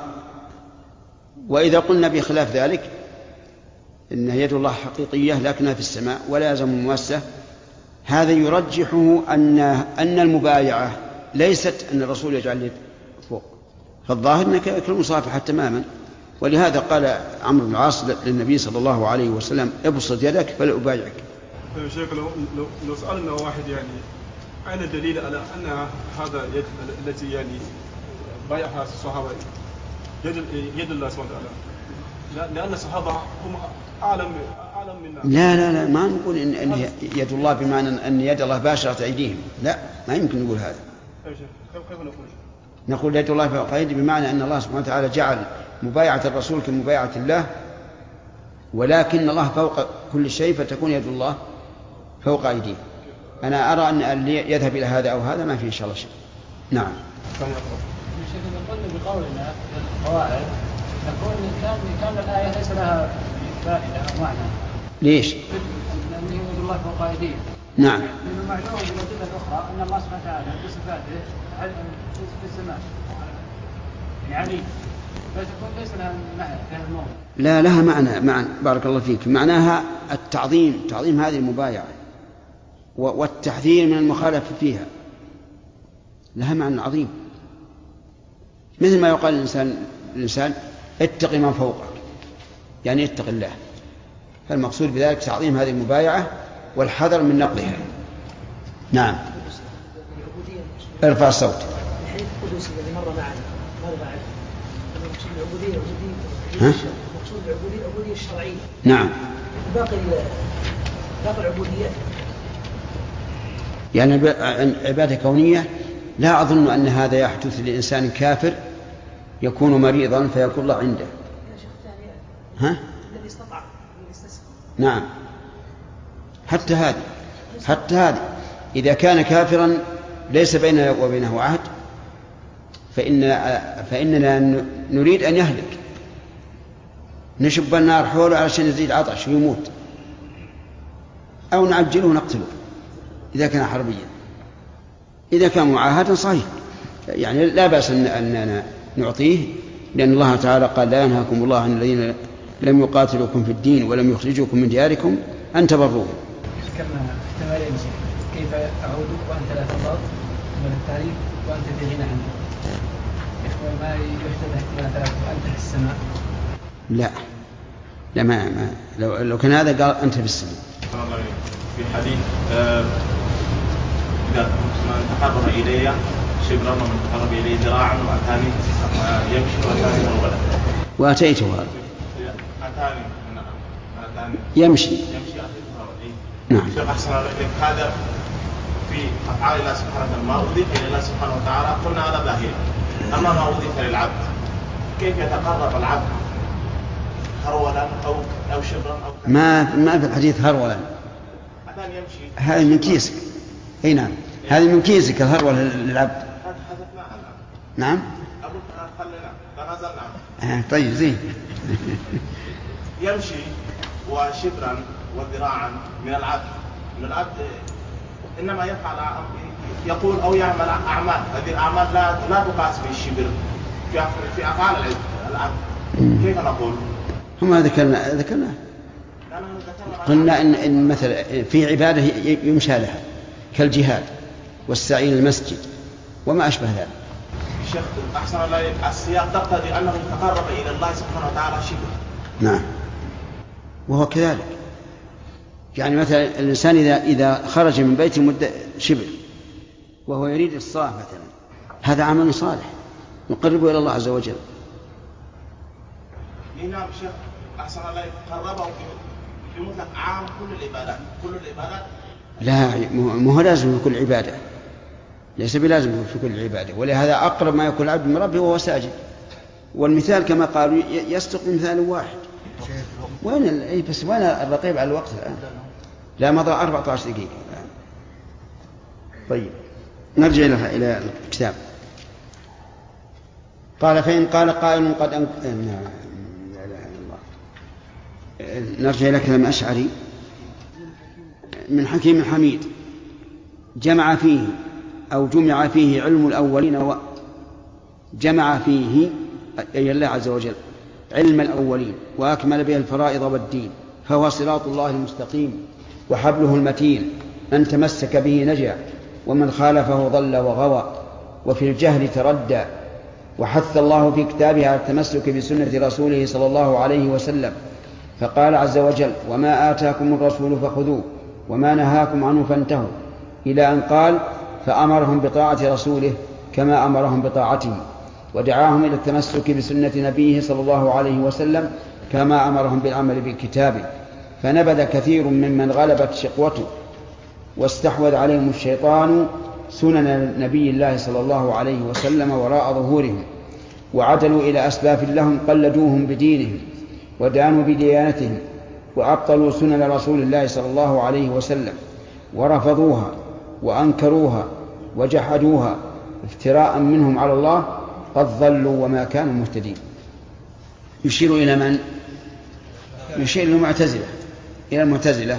وإذا قلنا بخلاف ذلك إن يد الله حقيقية لكنها في السماء ولا يلزم المماسة، هذا يرجحه أن أن المبايعة ليست أن الرسول يجعل يد فوق، فالظاهر أنك كالمصافحة تماما. ولهذا قال عمرو بن العاص للنبي صلى الله عليه وسلم ابسط يدك فلا أبايعك. شيخ لو, لو, لو سألنا واحد يعني أين الدليل على أن هذا يد التي يعني بايعها الصحابة يد, يد الله سبحانه وتعالى، لأن الصحابة هم أعلم أعلم منا. لا لا لا ما نقول إن, إن يد الله بمعنى أن يد الله باشرت أيديهم، لا ما يمكن نقول هذا. كيف نقول؟ نقول يد الله فوق أيديهم بمعنى أن الله سبحانه وتعالى جعل مبايعة الرسول كمبايعة الله، ولكن الله فوق كل شيء فتكون يد الله فوق أيديه. أنا أرى أن اللي يذهب إلى هذا أو هذا ما فيه إن شاء الله شيء. نعم. قلنا بقولنا القواعد نقول كان كان الآية ليس لها فائدة أو معنى. ليش؟ لأنه يد الله فوق أيديه. نعم. من معلوم بالأدلة الأخرى أن الله سبحانه وتعالى بصفاته في السماء يعني علي، فتكون ليس لها معنى في هذا الموضوع. لا لها معنى، معنى بارك الله فيك، معناها التعظيم، تعظيم هذه المبايعة والتحذير من المخالفة فيها، لها معنى عظيم. مثل ما يقال الإنسان الإنسان اتق من فوقك، يعني اتق الله، فالمقصود بذلك تعظيم هذه المبايعة والحذر من نقضها. نعم. ارفع الصوت. الحديث القدسي الذي مر معنا ماذا بعد؟ المقصود العبودية المقصود العبودية العبودية الشرعية. نعم. باقي باقي العبوديات يعني عبادة كونية، لا أظن أن هذا يحدث لإنسان كافر يكون مريضا فيكون الله عنده. ها؟ الذي استطاع الذي استسلم. نعم. حتى هذه حتى هذه إذا كان كافرا ليس بيننا وبينه عهد فإن فإننا نريد أن يهلك، نشب النار حوله علشان يزيد عطش ويموت، أو نعجله ونقتله إذا كان حربيا. إذا كان معاهدا صحيح يعني لا بأس أننا نعطيه، لأن الله تعالى قال لا ينهاكم الله عن الذين لم يقاتلوكم في الدين ولم يخرجوكم من دياركم أن تبروهم. ذكرنا احتمالين، كيف أعود وأنت لا تضر من التعريف وأنت في غنى عنه، ما يحتمل احتمال ثلاثة وأنت في السماء. لا لا ما, ما لو, لو كان هذا قال أنت في السماء. في حديث إذا تقرب إلي شبرا ومن تقرب إلي ذراعا وأتاني يمشي وأتاني مرغلا. وأتيته هذا أتاني أتاني يمشي يمشي أتيته هذا. نعم. شيخ أحسن عليك، هذا في أفعال الله سبحانه وتعالى ما أضيف إلى الله سبحانه وتعالى قلنا هذا ظاهر، أما ما أضيف للعبد كيف يتقرب العبد هرولا أو أو شبرا أو ما ما في الحديث هرولا، أتاني يمشي هذا من كيسك. أي نعم هذه من كيسك الهرولة للعبد. نعم. أقول خلينا تنازلنا. آه طيب زين. يمشي وشبرا وذراعا من العبد، من العبد إنما يفعل يقول أو يعمل أعمال، هذه الأعمال لا لا تقاس بالشبر في في أفعال العبد. كيف نقول؟ هم ذكرنا ذكرنا قلنا إن, إن مثلا في عبادة يمشى لها كالجهاد والسعي للمسجد وما أشبه ذلك. شيخ أحسن الله، السياق تقتضي أنه تقرب إلى الله سبحانه وتعالى شبر. نعم وهو كذلك، يعني مثلا الإنسان إذا إذا خرج من بيت مدة شبر وهو يريد الصلاة مثلا، هذا عمل صالح يقرب إلى الله عز وجل. نعم شيخ أحسن الله، قربه في مطلق عام كل العبادات كل العبادات لا، مو هو لازم في كل عبادة، ليس بلازم في كل عبادة، ولهذا أقرب ما يكون العبد من ربه وهو ساجد. والمثال كما قالوا يصدق بمثال واحد. وين ال... بس وين الرقيب على الوقت الآن؟ لا، مضى أربعة عشر دقيقة الآن. طيب نرجع إلى إلى الكتاب. قال فإن قال قائل قد أنك... لا إله إلا الله. نرجع إلى كلام أشعري من حكيم حميد: جمع فيه أو جمع فيه علم الأولين و... جمع فيه أي الله عز وجل علم الأولين وأكمل به الفرائض والدين، فهو صراط الله المستقيم وحبله المتين، من تمسك به نجا ومن خالفه ضل وغوى، وفي الجهل تردى. وحث الله في كتابه على التمسك بسنة رسوله صلى الله عليه وسلم، فقال عز وجل: وما آتاكم الرسول فخذوه وما نهاكم عنه فانتهوا، إلى أن قال: فأمرهم بطاعة رسوله كما أمرهم بطاعته، ودعاهم إلى التمسك بسنة نبيه صلى الله عليه وسلم كما أمرهم بالعمل بكتابه. فنبذ كثير ممن غلبت شقوته واستحوذ عليهم الشيطان سنن نبي الله صلى الله عليه وسلم وراء ظهورهم، وعدلوا إلى أسلاف لهم قلدوهم بدينهم ودانوا بديانتهم، وأبطلوا سنن رسول الله صلى الله عليه وسلم ورفضوها وأنكروها وجحدوها افتراء منهم على الله، قد ضلوا وما كانوا مهتدين. يشير إلى من؟ يشير إلى المعتزلة إلى المعتزلة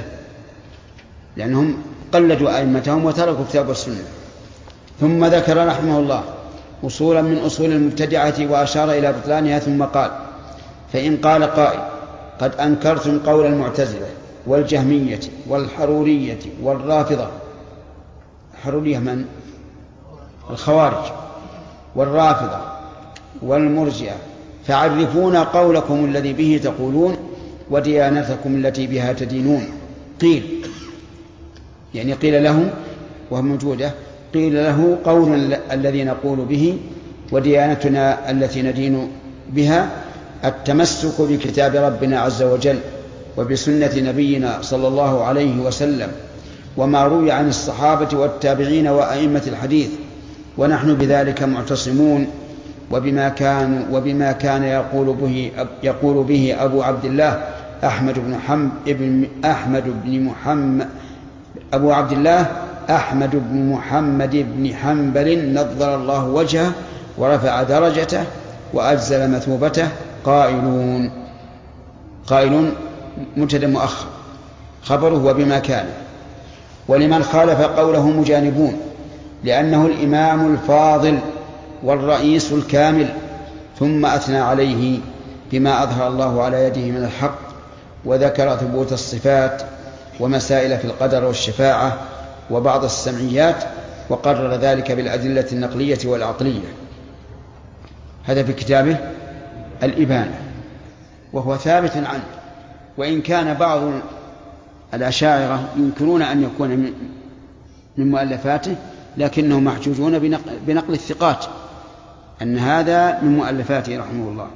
لأنهم قلدوا أئمتهم وتركوا كتاب السنة. ثم ذكر رحمه الله أصولا من أصول المبتدعة وأشار إلى بطلانها، ثم قال: فإن قال قائل قد أنكرتم قول المعتزلة والجهمية والحرورية والرافضة. الحرورية من؟ الخوارج. والرافضة والمرجئة، فعرفونا قولكم الذي به تقولون وديانتكم التي بها تدينون. قيل يعني قيل له وهو موجودة، قيل له قول الذي نقول به وديانتنا التي ندين بها التمسك بكتاب ربنا عز وجل وبسنة نبينا صلى الله عليه وسلم وما روي عن الصحابة والتابعين وأئمة الحديث، ونحن بذلك معتصمون، وبما كان وبما كان يقول به يقول به أبو عبد الله أحمد بن محمد ابن أحمد بن محمد أبو عبد الله أحمد بن محمد بن حنبل نضر الله وجهه ورفع درجته وأجزل مثوبته، قائلون. قائلون مبتدأ مؤخر، خبره وبما كان. ولمن خالف قوله مجانبون، لأنه الإمام الفاضل والرئيس الكامل، ثم أثنى عليه بما أظهر الله على يده من الحق، وذكر ثبوت الصفات ومسائل في القدر والشفاعة وبعض السمعيات، وقرر ذلك بالأدلة النقلية والعقلية. هذا في كتابه الإبانة، وهو ثابت عنه، وإن كان بعض الأشاعرة ينكرون أن يكون من مؤلفاته، لكنهم محجوجون بنقل الثقات أن هذا من مؤلفاته رحمه الله.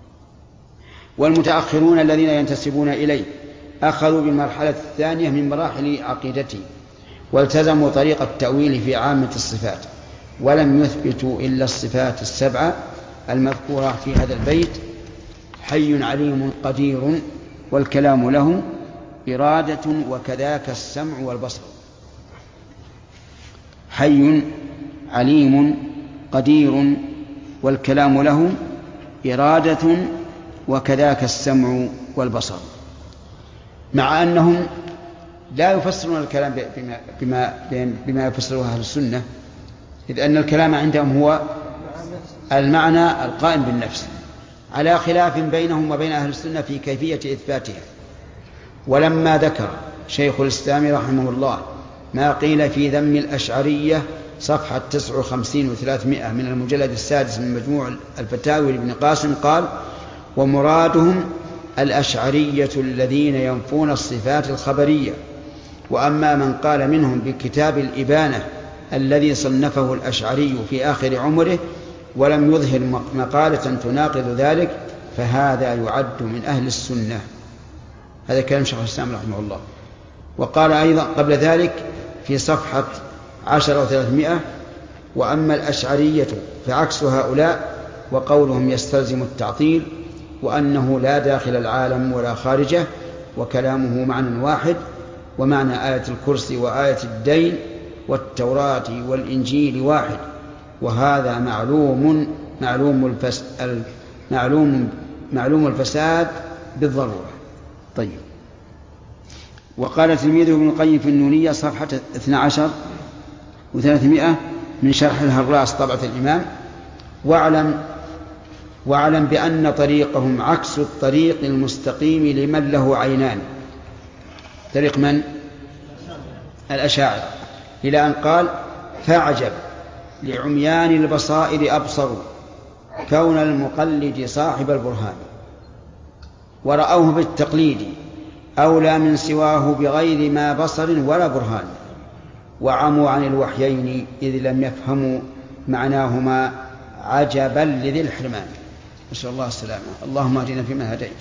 والمتأخرون الذين ينتسبون إليه أخذوا بالمرحلة الثانية من مراحل عقيدته، والتزموا طريق التأويل في عامة الصفات، ولم يثبتوا إلا الصفات السبعة المذكورة في هذا البيت: حي عليم قدير، والكلام له إرادة، وكذاك السمع والبصر. حي عليم قدير والكلام له إرادة، وكذاك السمع والبصر، مع أنهم لا يفسرون الكلام بما, بما, بما يفسره أهل السنة، إذ أن الكلام عندهم هو المعنى القائم بالنفس، على خلاف بينهم وبين أهل السنة في كيفية إثباتها. ولما ذكر شيخ الإسلام رحمه الله ما قيل في ذم الأشعرية صفحة تسعة وخمسين وثلاثمائة من المجلد السادس من مجموع الفتاوي لابن قاسم، قال: ومرادهم الأشعرية الذين ينفون الصفات الخبرية. وأما من قال منهم بكتاب الإبانة الذي صنفه الأشعري في آخر عمره ولم يظهر مقالة تناقض ذلك، فهذا يعد من أهل السنة. هذا كلام شيخ الإسلام رحمه الله. وقال أيضا قبل ذلك في صفحة عشرة وثلاثمائة: وأما الأشعرية فعكس هؤلاء وقولهم يستلزم التعطيل وأنه لا داخل العالم ولا خارجه وكلامه معنى واحد، ومعنى آية الكرسي وآية الدين والتوراة والإنجيل واحد، وهذا معلوم معلوم الفس معلوم معلوم الفساد بالضرورة. طيب. وقال تلميذه ابن القيم في النونية صفحة اثنتي عشرة وثلاثمائة من شرح الهراس طبعة الإمام: واعلم واعلم بأن طريقهم عكس الطريق المستقيم لمن له عينان. طريق من؟ الأشاعرة. إلى أن قال: فاعجب لعميان البصائر أبصروا كون المقلد صاحب البرهان، ورأوه بالتقليد أولى من سواه بغير ما بصر ولا برهان، وعموا عن الوحيين إذ لم يفهموا معناهما عجبا لذي الحرمان. نسأل الله السلامة. اللهم اهدنا فيمن هديت.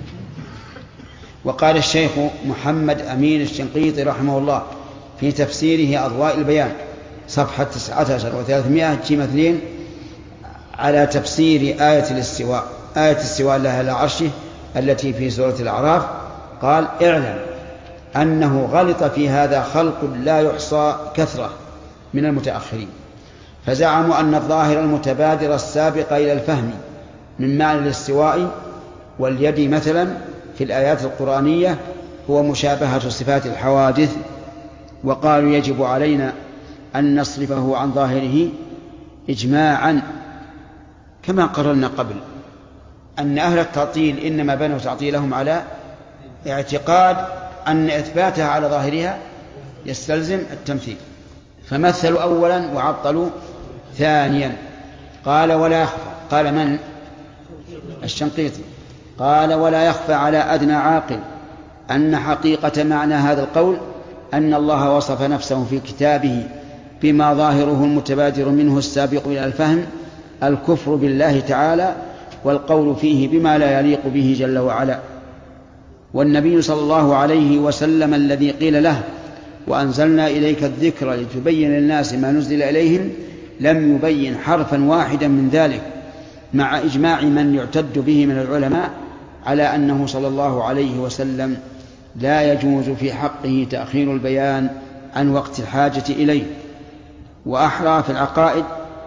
وقال الشيخ محمد أمين الشنقيطي رحمه الله في تفسيره أضواء البيان صفحة تسعة عشر وثلاثمائة جيم اثنين على تفسير آية الاستواء آية الاستواء الله على عرشه التي في سورة الأعراف قال: اعلم أنه غلط في هذا خلق لا يحصى كثرة من المتأخرين، فزعموا أن الظاهر المتبادر السابق إلى الفهم من معنى الاستواء واليد مثلا في الآيات القرآنية هو مشابهة صفات الحوادث، وقالوا يجب علينا أن نصرفه عن ظاهره إجماعا، كما قررنا قبل أن أهل التعطيل إنما بنوا تعطيلهم على اعتقاد أن إثباتها على ظاهرها يستلزم التمثيل، فمثلوا أولا وعطلوا ثانيا. قال: ولا يخفى. قال من؟ الشنقيطي. قال: ولا يخفى على أدنى عاقل أن حقيقة معنى هذا القول أن الله وصف نفسه في كتابه بما ظاهره المتبادر منه السابق إلى الفهم الكفر بالله تعالى، والقول فيه بما لا يليق به جل وعلا. والنبي صلى الله عليه وسلم الذي قيل له: وأنزلنا إليك الذكر لتبين للناس ما نزل إليهم، لم يبين حرفا واحدا من ذلك، مع إجماع من يعتد به من العلماء على أنه صلى الله عليه وسلم لا يجوز في حقه تأخير البيان عن وقت الحاجة إليه. وأحرى في العقائد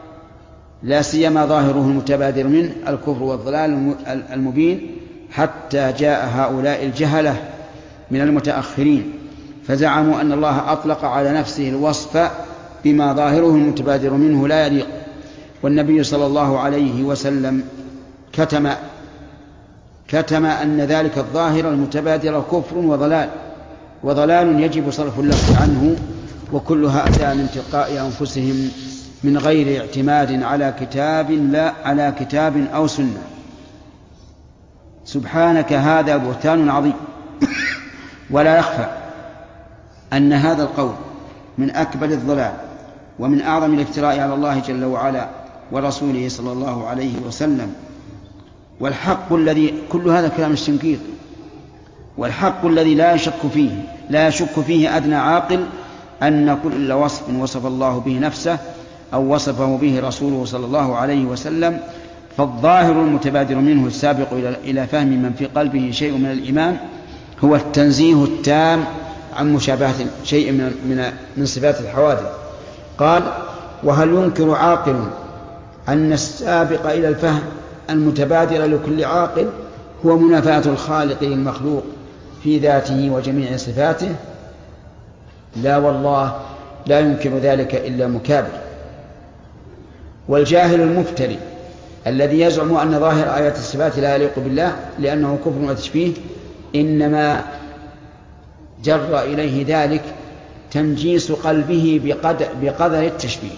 لا سيما ظاهره المتبادر منه الكفر والضلال المبين، حتى جاء هؤلاء الجهلة من المتأخرين فزعموا أن الله أطلق على نفسه الوصف بما ظاهره المتبادر منه لا يليق، والنبي صلى الله عليه وسلم كتم كتم أن ذلك الظاهر المتبادر كفر وضلال وضلال يجب صرف اللفظ عنه، وكل هذا من تلقاء أنفسهم من غير اعتماد على كتاب لا على كتاب أو سنة. سبحانك، هذا بهتان عظيم. ولا يخفى أن هذا القول من أكبر الضلال ومن أعظم الافتراء على الله جل وعلا ورسوله صلى الله عليه وسلم. والحق الذي كل هذا كلام الشنقيطي، والحق الذي لا يشك فيه لا يشك فيه أدنى عاقل أن كل وصف وصف الله به نفسه أو وصفه به رسوله صلى الله عليه وسلم فالظاهر المتبادر منه السابق إلى فهم من في قلبه شيء من الإيمان هو التنزيه التام عن مشابهة شيء من من من صفات الحوادث. قال: وهل ينكر عاقل أن السابق إلى الفهم المتبادر لكل عاقل هو منافاة الخالق للمخلوق في ذاته وجميع صفاته؟ لا والله، لا ينكر ذلك إلا مكابر. والجاهل المفتري الذي يزعم أن ظاهر آيات الصفات لا يليق بالله لأنه كفر وتشبيه إنما جر إليه ذلك تنجيس قلبه بقدر, بقدر التشبيه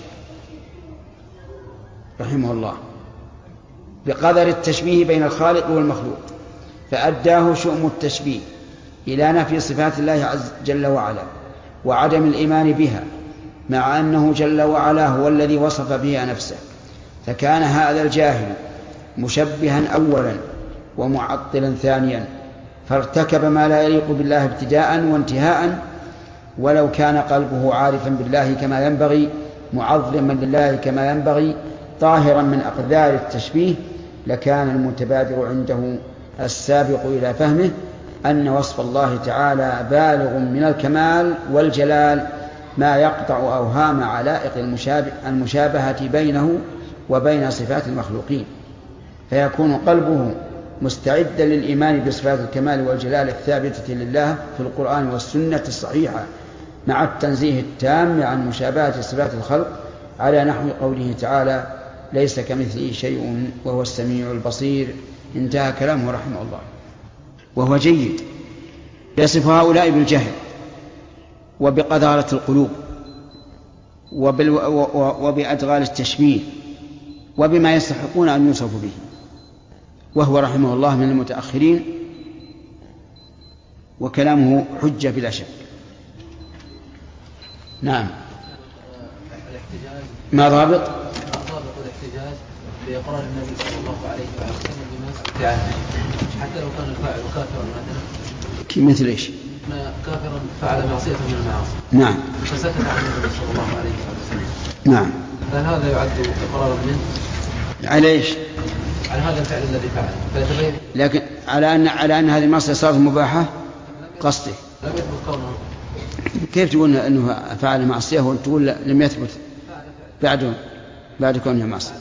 رحمه الله، بقدر التشبيه بين الخالق والمخلوق، فأداه شؤم التشبيه إلى نفي صفات الله عز جل وعلا وعدم الإيمان بها، مع أنه جل وعلا هو الذي وصف بها نفسه. فكان هذا الجاهل مشبها أولا ومعطلا ثانيا، فارتكب ما لا يليق بالله ابتداء وانتهاء، ولو كان قلبه عارفا بالله كما ينبغي، معظما لله كما ينبغي، طاهرا من أقدار التشبيه، لكان المتبادر عنده السابق إلى فهمه أن وصف الله تعالى بالغ من الكمال والجلال ما يقطع أوهام علائق المشابهة بينه وبين صفات المخلوقين، فيكون قلبه مستعدا للإيمان بصفات الكمال والجلال الثابتة لله في القرآن والسنة الصحيحة، مع التنزيه التام عن مشابهة صفات الخلق، على نحو قوله تعالى: ليس كمثله شيء وهو السميع البصير. انتهى كلامه رحمه الله. وهو جيد، يصف هؤلاء بالجهل وبقذارة القلوب وبأدغال التشبيه وبما يستحقون أن يوصفوا به، وهو رحمه الله من المتأخرين، وكلامه حجة بلا شك. نعم. ما ضابط؟ ما ضابط الاحتجاج بإقرار النبي صلى الله عليه وسلم بما سكت عنه حتى لو كان الفاعل كافرا مثلا؟ مثل ايش؟ كافرا فعل معصية من المعاصي. نعم. فسكت عن النبي صلى الله عليه وسلم. نعم. فهذا يعد إقرارا منه على ايش؟ على هذا الفعل الذي فعله. لكن على أن على أن هذه المعصية صارت مباحة قصده. لم يثبت كونه. كيف تقول أنه فعل معصية وتقول لم يثبت بعد بعد كونه معصية؟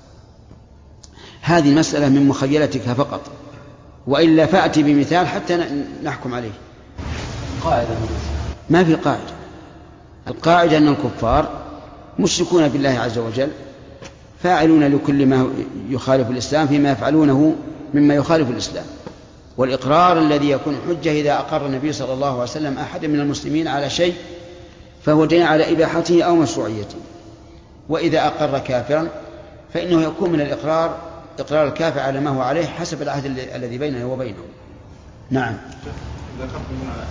هذه المسألة من مخيلتك فقط، وإلا فأتي بمثال حتى نحكم عليه. قاعدة ما في قاعدة. القاعدة أن الكفار مشركون بالله عز وجل، فاعلون لكل ما يخالف الإسلام فيما يفعلونه مما يخالف الإسلام، والإقرار الذي يكون حجة إذا أقر النبي صلى الله عليه وسلم أحد من المسلمين على شيء فهو دليل على إباحته أو مشروعيته، وإذا أقر كافرا فإنه يكون من الإقرار إقرار الكافر على ما هو عليه حسب العهد الذي بينه وبينه. نعم. ذكرت هنا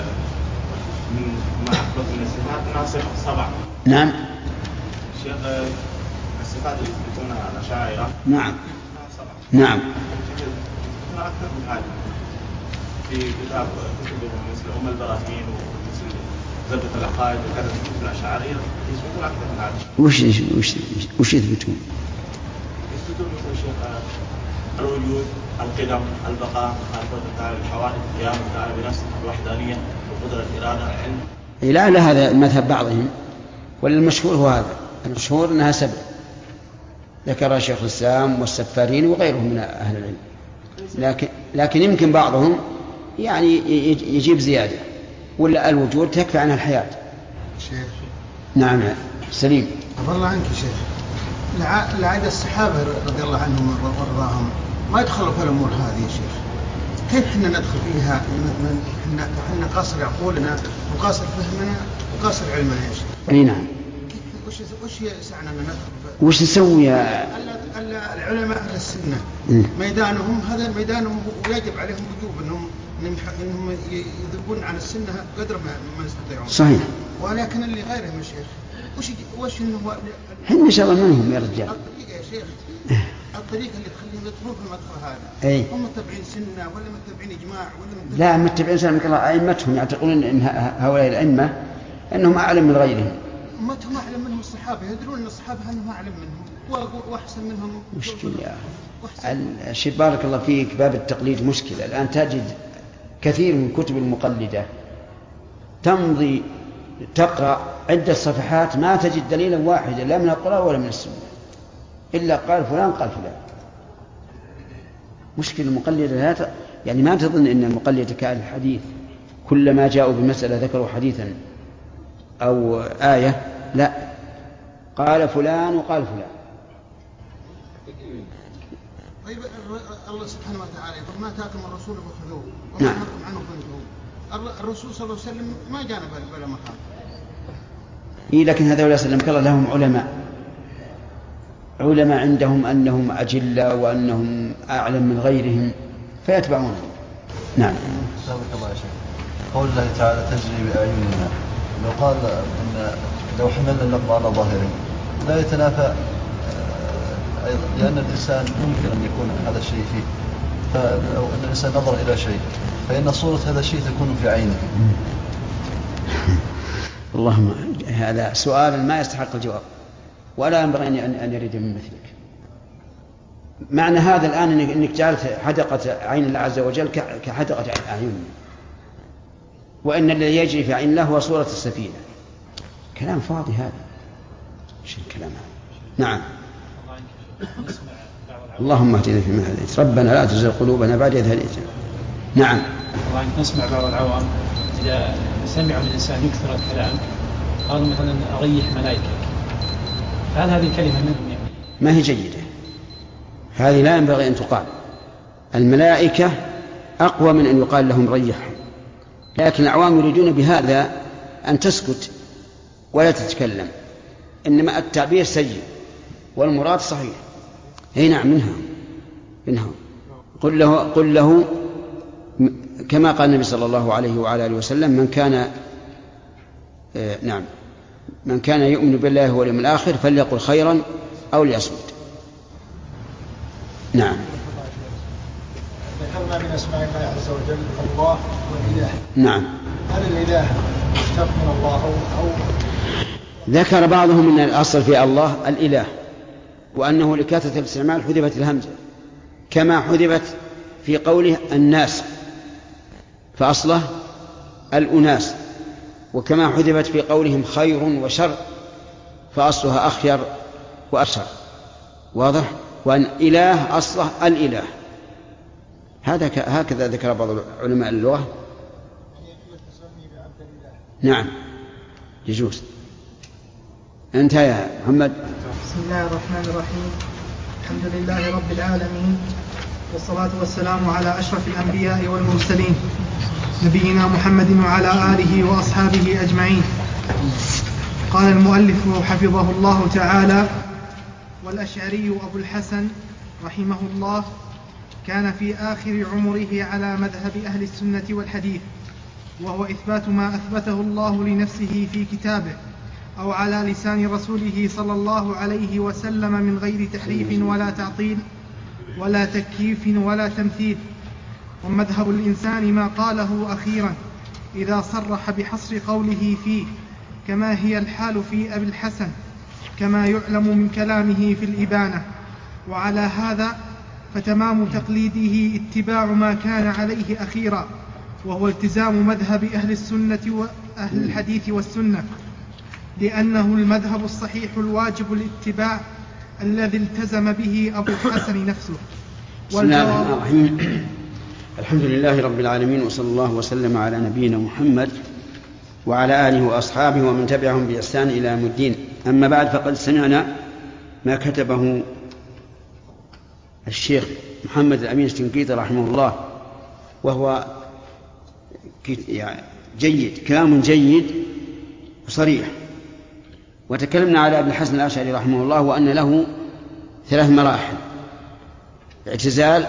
من ما أثبت من الصفات ناصح سبع. نعم. شيخ الصفات اللي يثبتونها الأشاعرة. نعم. سبع. نعم. أكثر من هذا في كتاب كتبهم مثل أم البراهين ومثل زبدة العقائد وكذا كتب الأشاعرة يثبتون أكثر من هذا. وش وش وش يثبتون؟ يثبتون مثل شيخ الوجود، القدم، البقاء، القدرة تعالى الحوادث، قيام تعالى بنفسه، الوحدانية، وقدرة الإرادة، العلم. لا لا، هذا مذهب بعضهم، والمشهور هو هذا. المشهور أنها سبع، ذكر شيخ الإسلام والسفارين وغيرهم من أهل العلم، لكن لكن يمكن بعضهم يعني يجيب زيادة، ولا الوجود تكفي عنها الحياة. شيخ. نعم سليم. عفى الله عنك شيخ. العادة الصحابة رضي الله عنهم وارضاهم ما يدخلوا في الأمور هذه يا شيخ. كيف احنا ندخل فيها؟ احنا احنا قاصر عقولنا وقاصر فهمنا وقاصر علمنا يا شيخ. اي نعم. وش وش يسعنا ان ندخل؟ وش نسوي يا العلماء اهل السنه؟ ميدانهم هذا ميدانهم، ويجب عليهم وجوب انهم انهم يذبون عن السنه قدر ما ما يستطيعون. صحيح. ولكن اللي غيرهم يا شيخ وش وش انه احنا ان شاء الله منهم يا رجال. الطريقه يا شيخ، الطريقه اللي تخليهم يدخلون في المدخل هذا. أي. هم متبعين سنه ولا متبعين اجماع ولا متبعين؟ لا، متبعين سنه مثل ائمتهم يعتقدون ان هؤلاء الائمه انهم اعلم من غيرهم. امتهم اعلم منهم الصحابه، يدرون ان الصحابه انهم اعلم منهم واحسن منهم. مشكله الشيء بارك الله فيك، باب التقليد مشكله. الان تجد كثير من كتب المقلده تمضي تقرا عده صفحات ما تجد دليلا واحدا لا من القرآن ولا من السنه، الا قال فلان قال فلان. مشكله المقلده لا يعني ما تظن ان المقلده كأهل الحديث كلما جاءوا بمساله ذكروا حديثا أو آية، لا، قال فلان وقال فلان. طيب الله سبحانه وتعالى يقول ما آتاكم الرسول فخذوه وما نعم. نهاكم عنه فانتهوا. الرسول صلى الله عليه وسلم ما جانا بلا مقام. إيه، لكن هذا سلمك الله لهم علماء علماء عندهم أنهم أجلة وأنهم أعلم من غيرهم فيتبعونهم. نعم. سابق الله يا شيخ. قول الله تعالى تجري بأعيننا، لو قال إن لو حملنا اللفظ على ظاهره لا يتنافى أيضا، لأن الإنسان ممكن أن يكون هذا الشيء فيه، فلو أن الإنسان نظر إلى شيء فإن صورة هذا الشيء تكون في عينه. اللهم هذا سؤال ما يستحق الجواب ولا ينبغي أن يريد من مثلك. معنى هذا الآن أنك جعلت حدقة عين الله عز وجل كحدقة أعيننا، وإن الذي يجري في عين الله هو صورة السفينة. كلام فاضي هذا، شو الكلام هذا؟ نعم. اللهم اهدنا فيمن هديت، ربنا لا تزغ قلوبنا بعد إذ هديتنا. نعم. والله نسمع بعض العوام إذا سمعوا الإنسان يكثر الكلام قالوا مثلا أريح ملائكة، هل هذه الكلمة منهم يعني؟ ما هي جيدة، هذه لا ينبغي أن تقال. الملائكة أقوى من أن يقال لهم ريحهم، لكن العوام يريدون بهذا أن تسكت ولا تتكلم، إنما التعبير سيء والمراد صحيح. هي نعم منها منها قل له, قل له كما قال النبي صلى الله عليه وعلى آله وسلم: من كان آه نعم من كان يؤمن بالله واليوم الآخر فليقل خيرا أو ليصمت. نعم. ذكرنا من أسماء الله عز وجل الله والإله. نعم. هل الإله مشتق من الله أو ذكر بعضهم أن الأصل في الله الإله، وأنه لكثرة الاستعمال حذفت الهمزة، كما حذفت في قوله الناس فأصله الأناس، وكما حذفت في قولهم خير وشر فأصلها أخير وأشر. واضح؟ وأن إله أصله الإله. هذا هكذا ذكر بعض علماء اللغة. نعم يجوز. أنت يا محمد. بسم الله الرحمن الرحيم، الحمد لله رب العالمين، والصلاة والسلام على أشرف الأنبياء والمرسلين، نبينا محمد وعلى آله وأصحابه أجمعين. قال المؤلف حفظه الله تعالى: والأشعري أبو الحسن رحمه الله كان في آخر عمره على مذهب أهل السنة والحديث، وهو إثبات ما أثبته الله لنفسه في كتابه أو على لسان رسوله صلى الله عليه وسلم من غير تحريف ولا تعطيل ولا تكييف ولا تمثيل. ومذهب الإنسان ما قاله أخيرا إذا صرح بحصر قوله فيه، كما هي الحال في أبي الحسن كما يعلم من كلامه في الإبانة. وعلى هذا فتمام تقليده اتباع ما كان عليه أخيرا، وهو التزام مذهب أهل السنة وأهل الحديث والسنة، لأنه المذهب الصحيح الواجب الاتباع الذي التزم به أبو الحسن نفسه. بسم الله الرحمن الرحيم. الحمد لله رب العالمين، وصلى الله وسلم على نبينا محمد وعلى آله وأصحابه ومن تبعهم بإحسان إلى يوم الدين. أما بعد، فقد سمعنا ما كتبه الشيخ محمد الأمين الشنقيطي رحمه الله، وهو جيد، كلام جيد وصريح. وتكلمنا على ابن الحسن الأشعري رحمه الله، وأن له ثلاث مراحل: اعتزال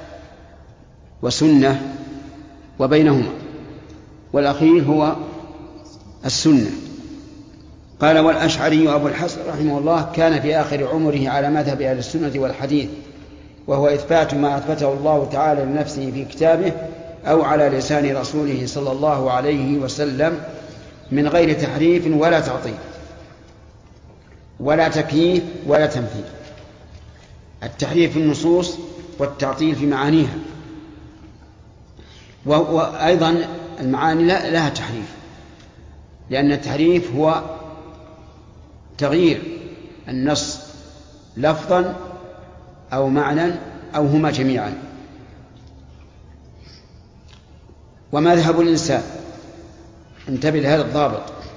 وسنة وبينهما، والأخير هو السنة. قال: والأشعري أبو الحسن رحمه الله كان في آخر عمره على مذهب أهل السنة والحديث، وهو إثبات ما أثبته الله تعالى لنفسه في كتابه أو على لسان رسوله صلى الله عليه وسلم من غير تحريف ولا تعطيل ولا تكييف ولا تمثيل. التحريف في النصوص والتعطيل في معانيها، وأيضا المعاني لها تحريف، لأن التحريف هو تغيير النص لفظا أو معنى أو هما جميعا. ومذهب الإنسان، انتبه لهذا الضابط،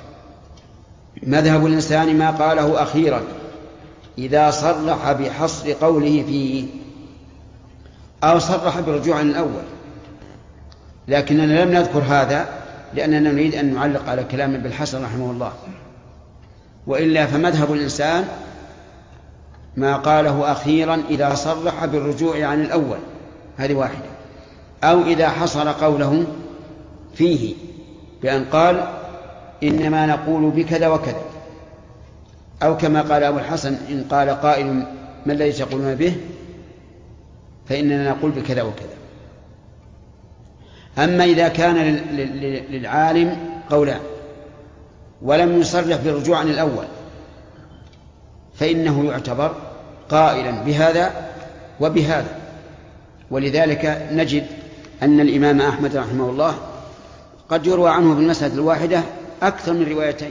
مذهب الإنسان ما قاله أخيرا إذا صرح بحصر قوله فيه أو صرح بالرجوع عن الأول. لكننا لم نذكر هذا لأننا نريد أن نعلق على كلام ابن الحسن رحمه الله، وإلا فمذهب الإنسان ما قاله أخيرا إذا صرح بالرجوع عن الأول، هذه واحدة، أو إذا حصر قوله فيه بأن قال إنما نقول بكذا وكذا، أو كما قال أبو الحسن: إن قال قائل ما الذي تقولون به فإننا نقول بكذا وكذا. أما إذا كان للعالم قولان ولم يصرح بالرجوع عن الأول فإنه يعتبر قائلا بهذا وبهذا. ولذلك نجد أن الإمام أحمد رحمه الله قد يروى عنه بالمسألة الواحدة أكثر من روايتين،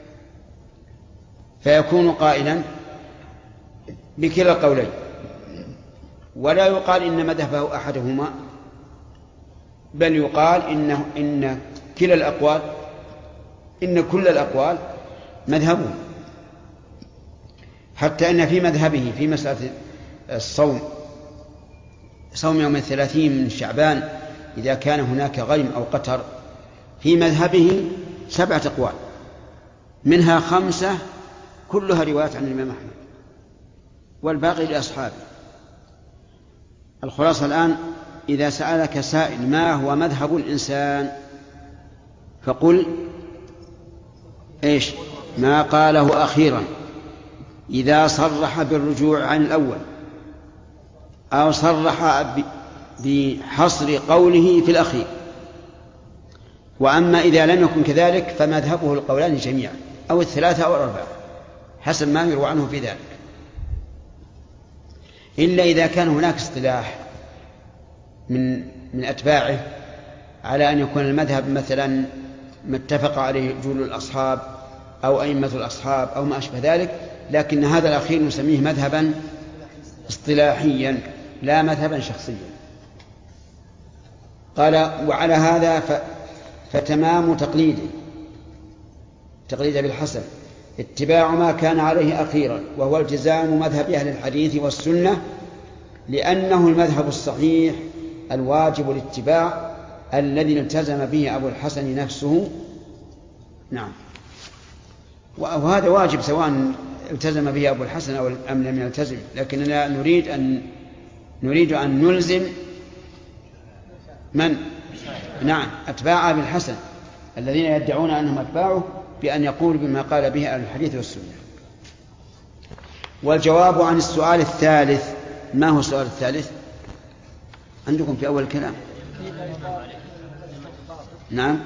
فيكون قائلا بكلا القولين، ولا يقال إن مذهبه أحدهما، بل يقال إن, إن كلا الأقوال إن كل الأقوال مذهبه، حتى أن في مذهبه في مسألة الصوم صوم يوم الثلاثين من شعبان إذا كان هناك غيم أو قتر، في مذهبه سبعة أقوال منها خمسة كلها روايات عن الإمام أحمد والباقي لأصحابه. الخلاصة الآن إذا سألك سائل ما هو مذهب الإنسان فقل إيش ما قاله أخيرا إذا صرح بالرجوع عن الأول أو صرح بحصر قوله في الأخير. وأما إذا لم يكن كذلك فمذهبه القولان جميعا أو الثلاثة أو الأربعة حسب ما يروى عنه في ذلك، إلا إذا كان هناك اصطلاح من من أتباعه على أن يكون المذهب مثلا ما اتفق عليه جول الأصحاب أو أئمة الأصحاب أو ما أشبه ذلك، لكن هذا الأخير نسميه مذهبا اصطلاحيا لا مذهبا شخصيا. قال وعلى هذا ف... فتمام تقليده تقليد بالحسن اتباع ما كان عليه أخيرا، وهو التزام مذهب أهل الحديث والسنة، لأنه المذهب الصحيح الواجب الاتباع الذي التزم به أبو الحسن نفسه. نعم، وهذا واجب سواء التزم به أبو الحسن أو أم لم يلتزم، لكننا نريد أن نريد أن نلزم من؟ نعم، أتباع أبي الحسن الذين يدعون أنهم أتباعه بأن يقول بما قال به أهل الحديث والسنة. والجواب عن السؤال الثالث، ما هو السؤال الثالث عندكم في أول الكلام؟ نعم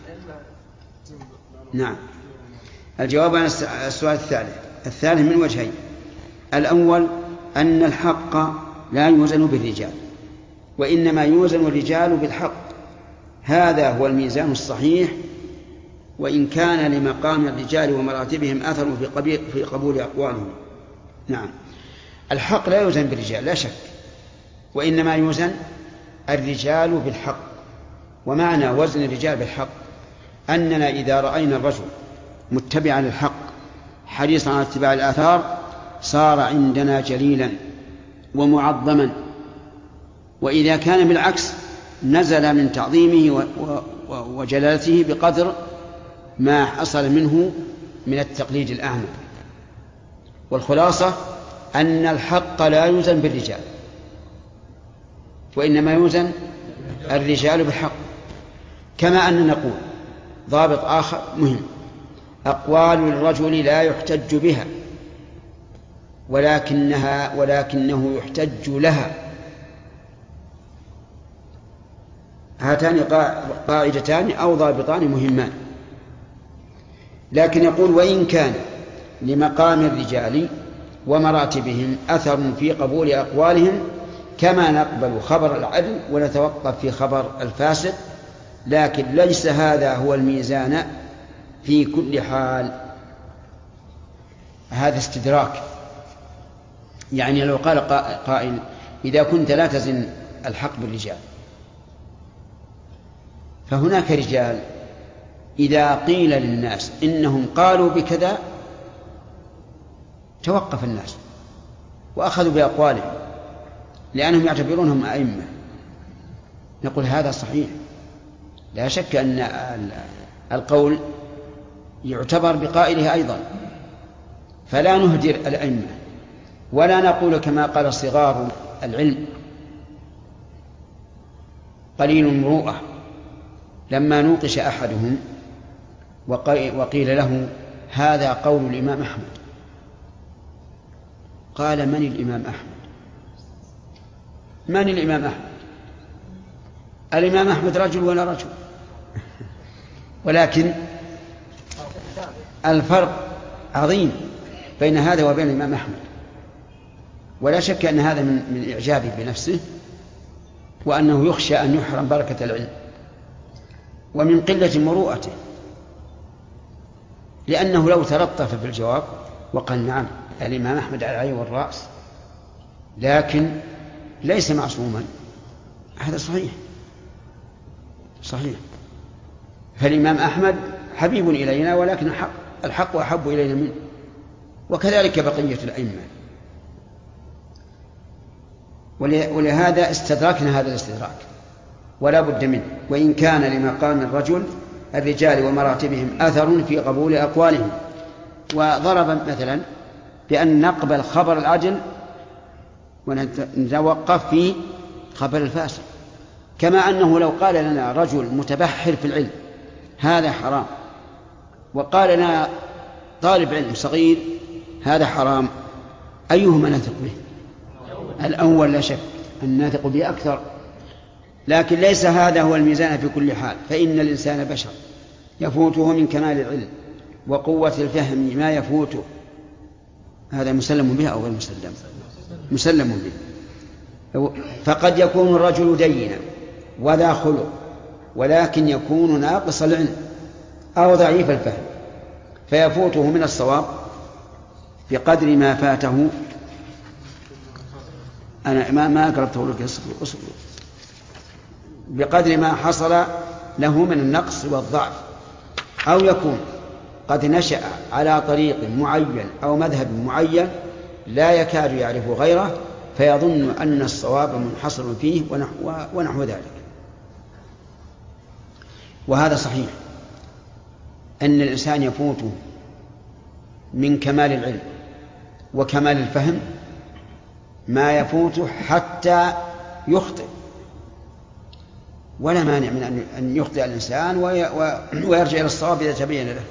نعم الجواب عن السؤال الثالث الثالث من وجهين. الأول أن الحق لا يوزن بالرجال، وإنما يوزن الرجال بالحق، هذا هو الميزان الصحيح، وإن كان لمقام الرجال ومراتبهم أثر في, في قبول أقوالهم. نعم، الحق لا يوزن بالرجال لا شك، وإنما يوزن الرجال بالحق. ومعنى وزن الرجال بالحق أننا إذا رأينا الرجل متبعا للحق حريصا على اتباع الآثار صار عندنا جليلا ومعظما، وإذا كان بالعكس نزل من تعظيمه وجلالته بقدر ما حصل منه من التقليد الأعمى. والخلاصة أن الحق لا يوزن بالرجال، وإنما يوزن الرجال بالحق. كما أن نقول ضابط آخر مهم: أقوال الرجل لا يحتج بها ولكنها ولكنه يحتج لها. هاتان قاعدتان أو ضابطان مهمان. لكن يقول وإن كان لمقام الرجال ومراتبهم أثر في قبول أقوالهم كما نقبل خبر العدل ونتوقف في خبر الفاسد، لكن ليس هذا هو الميزان في كل حال. هذا استدراك، يعني لو قال قائل إذا كنت لا تزن الحق بالرجال، فهناك رجال إذا قيل للناس إنهم قالوا بكذا توقف الناس وأخذوا بأقوالهم لأنهم يعتبرونهم أئمة. نقول هذا صحيح، لا شك أن القول يعتبر بقائله أيضا، فلا نهدر الأئمة ولا نقول كما قال صغار العلم قليل المروءة لما نوقش أحدهم وقيل له هذا قول الإمام أحمد، قال من الإمام أحمد؟ من الإمام أحمد؟ الإمام أحمد رجل ولا رجل، ولكن الفرق عظيم بين هذا وبين الإمام أحمد، ولا شك أن هذا من, من إعجابه بنفسه، وأنه يخشى أن يحرم بركة العلم، ومن قلة مروءته، لأنه لو تلطف في الجواب وقال نعم الإمام أحمد على العين والرأس لكن ليس معصوما، هذا صحيح صحيح. فالإمام أحمد حبيب إلينا، ولكن الحق, الحق أحب إلينا منه، وكذلك بقية الأئمة. ولهذا استدركنا هذا الاستدراك ولا بد منه، وإن كان لمقام الرجل الرجال ومراتبهم أثر في قبول أقوالهم. وضرب مثلا بأن نقبل خبر العدل ونتوقف في خبر الفاسق، كما أنه لو قال لنا رجل متبحر في العلم هذا حرام، وقال لنا طالب علم صغير هذا حرام، أيهما نثق به؟ الأول لا شك أن نثق به أكثر، لكن ليس هذا هو الميزان في كل حال، فإن الإنسان بشر يفوته من كمال العلم وقوة الفهم ما يفوته، هذا مسلم به أو غير مسلم؟ مسلم به. فقد يكون الرجل دينا وذا خلق، ولكن يكون ناقص العلم أو ضعيف الفهم، فيفوته من الصواب بقدر ما فاته. أنا ما ما قربته لك، أصبر بقدر ما حصل له من النقص والضعف، أو يكون قد نشأ على طريق معين أو مذهب معين لا يكاد يعرف غيره، فيظن أن الصواب منحصر فيه ونحو, ونحو ذلك. وهذا صحيح أن الإنسان يفوت من كمال العلم وكمال الفهم ما يفوته حتى يخطئ، ولا مانع من أن يخطئ الإنسان ويرجع إلى الصواب إذا تبين له،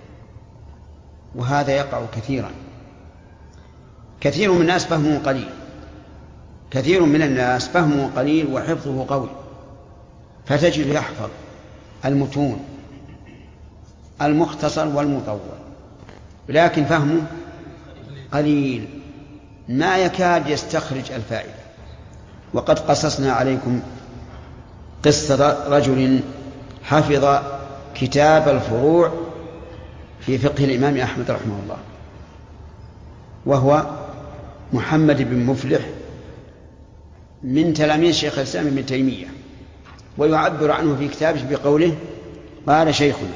وهذا يقع كثيرا. كثير من الناس فهمه قليل، كثير من الناس فهمه قليل وحفظه قوي، فتجد يحفظ المتون المختصر والمطول، لكن فهمه قليل ما يكاد يستخرج الفائدة. وقد قصصنا عليكم قصة رجل حفظ كتاب الفروع في فقه الإمام أحمد رحمه الله، وهو محمد بن مفلح من تلاميذ شيخ الإسلام ابن تيمية، ويعبر عنه في كتابه بقوله قال شيخنا.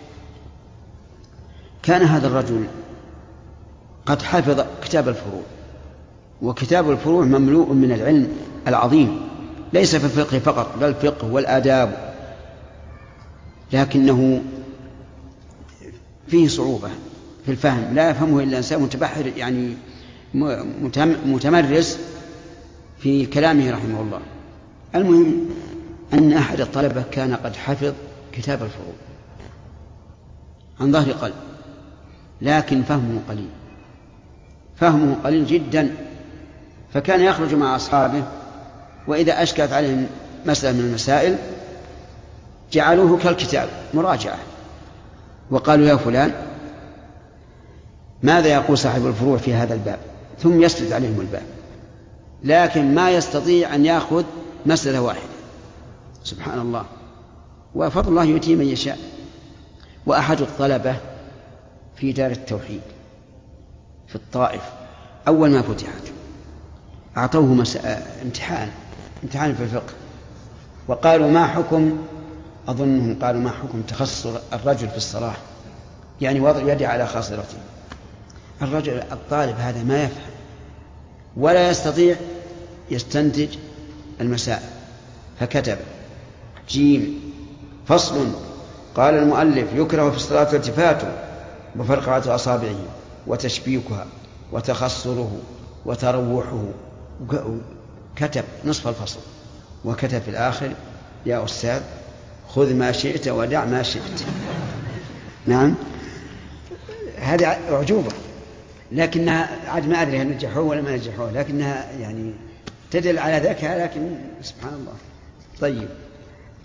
كان هذا الرجل قد حفظ كتاب الفروع، وكتاب الفروع مملوء من العلم العظيم، ليس في الفقه فقط بل الفقه والآداب، لكنه فيه صعوبة في الفهم، لا يفهمه إلا إنسان متبحر يعني متمرس في كلامه رحمه الله. المهم أن أحد الطلبة كان قد حفظ كتاب الفروع عن ظهر قلب، لكن فهمه قليل، فهمه قليل جدا، فكان يخرج مع أصحابه وإذا أشكلت عليهم مسألة من المسائل جعلوه كالكتاب مراجعة، وقالوا يا فلان ماذا يقول صاحب الفروع في هذا الباب، ثم يسرد عليهم الباب، لكن ما يستطيع أن يأخذ مسألة واحدة. سبحان الله، وفضل الله يؤتي من يشاء. وأحد الطلبة في دار التوحيد في الطائف أول ما فتحت أعطوه مسألة امتحان امتحان في الفقه، وقالوا ما حكم، أظنهم قالوا ما حكم تخصص الرجل في الصلاة، يعني وضع يده على خاصرته. الرجل الطالب هذا ما يفهم ولا يستطيع يستنتج المسائل، فكتب جيم فصل قال المؤلف يكره في الصلاة التفات وفرقعة أصابعه وتشبيكها وتخصره وتروحه، كتب نصف الفصل، وكتب في الآخر يا أستاذ خذ ما شئت ودع ما شئت. نعم، هذه أعجوبة، لكنها عاد ما أدري هل نجحوه ولا ما نجحوه، لكنها يعني تدل على ذكاء، لكن سبحان الله. طيب،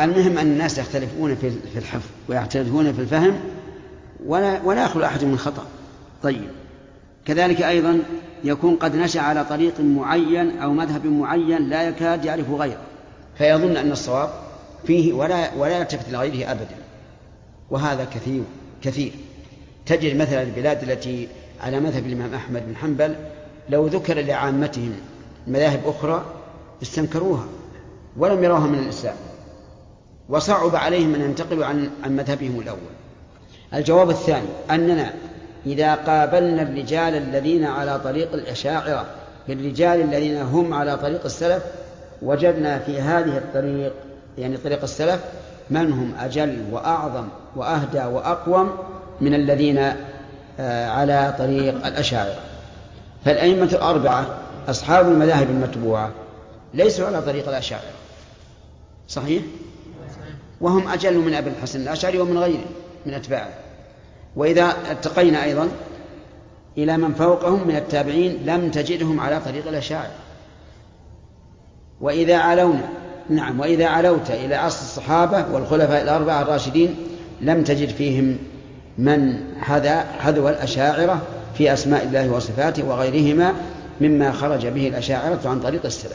المهم أن الناس يختلفون في الحفظ ويختلفون في الفهم ولا, ولا يخلو أحد من خطأ. طيب كذلك أيضا يكون قد نشأ على طريق معين أو مذهب معين لا يكاد يعرف غيره فيظن أن الصواب فيه ولا, ولا يلتفت لغيره أبدا، وهذا كثير كثير. تجد مثلا البلاد التي على مذهب الإمام أحمد بن حنبل لو ذكر لعامتهم مذاهب أخرى استنكروها ولم يروها من الإسلام، وصعب عليهم أن ينتقلوا عن, عن مذهبهم الأول. الجواب الثاني أننا إذا قابلنا الرجال الذين على طريق الأشاعرة بالرجال الذين هم على طريق السلف وجدنا في هذه الطريق يعني طريق السلف من هم أجل وأعظم وأهدى وأقوم من الذين على طريق الأشاعرة. فالأئمة الأربعة أصحاب المذاهب المتبوعة ليسوا على طريق الأشاعرة، صحيح؟ وهم أجل من أبي الحسن الأشعري ومن غيره من أتباعه. وإذا اتقينا أيضا إلى من فوقهم من التابعين لم تجدهم على طريق الأشاعرة. وإذا علونا نعم وإذا علوت إلى عصر الصحابة والخلفاء الأربعة الراشدين لم تجد فيهم من حذو الأشاعرة في أسماء الله وصفاته وغيرهما مما خرج به الأشاعرة عن طريق السلف.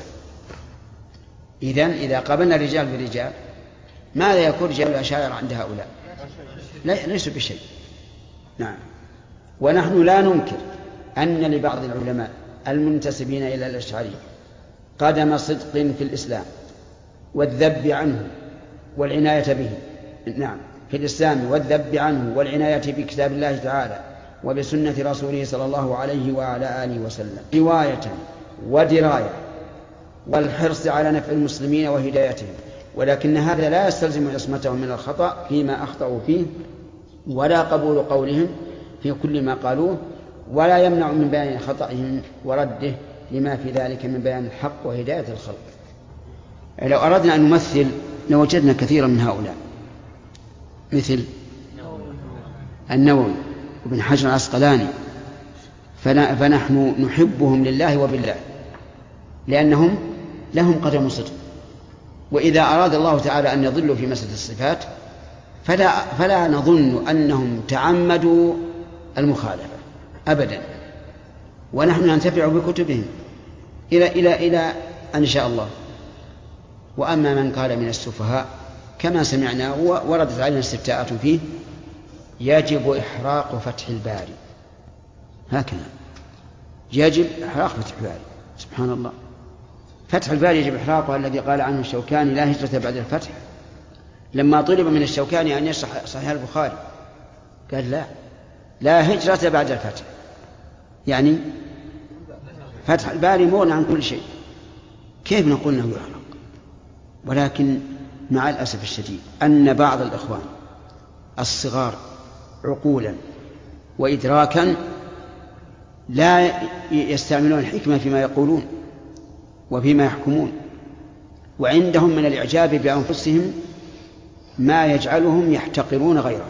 إذن إذا قابلنا الرجال بالرجال ماذا يكون رجال الأشاعرة عند هؤلاء؟ ليسوا بشيء. نعم. ونحن لا ننكر أن لبعض العلماء المنتسبين إلى الأشعرية قدم صدق في الإسلام والذب عنه والعناية به. نعم في الإسلام والذب عنه والعناية بكتاب الله تعالى وبسنة رسوله صلى الله عليه وعلى آله وسلم رواية ودراية والحرص على نفع المسلمين وهدايتهم، ولكن هذا لا يستلزم عصمتهم من الخطأ فيما أخطأوا فيه ولا قبول قولهم في كل ما قالوه، ولا يمنع من بيان خطأهم ورده لما في ذلك من بيان الحق وهداية الخلق. لو أردنا أن نمثل لوجدنا كثيرا من هؤلاء مثل النووي وابن حجر العسقلاني، فنحن نحبهم لله وبالله لأنهم لهم قدم صدق. وإذا أراد الله تعالى أن يضلوا في مسألة الصفات فلا, فلا نظن أنهم تعمدوا المخالفة أبدا، ونحن ننتفع بكتبهم إلى, إلى, إلى أن شاء الله. وأما من قال من السفهاء كما سمعنا وردت علينا استفتاءات فيه يجب إحراق فتح الباري، هكذا يجب إحراق فتح الباري. سبحان الله، فتح الباري يجب إحراقه الذي قال عنه الشوكاني لا هجرة بعد الفتح. لما طلب من الشوكاني أن يشرح صحيح البخاري قال لا لا هجرة بعد الفتح، يعني فتح الباري مغني عن كل شيء. كيف نقول أنه يحرق؟ ولكن مع الأسف الشديد أن بعض الإخوان الصغار عقولا وإدراكا لا يستعملون الحكمة فيما يقولون وفيما يحكمون، وعندهم من الإعجاب بأنفسهم ما يجعلهم يحتقرون غيرهم،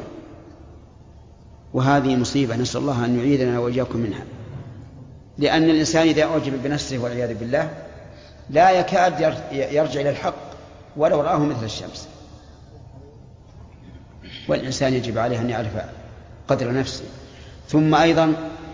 وهذه مصيبة نسأل الله أن يعيذنا وإياكم منها. لأن الإنسان إذا أعجب بنفسه والعياذ بالله لا يكاد يرجع إلى الحق ولو رآه مثل الشمس. والإنسان يجب عليه أن يعرف قدر نفسه. ثم أيضا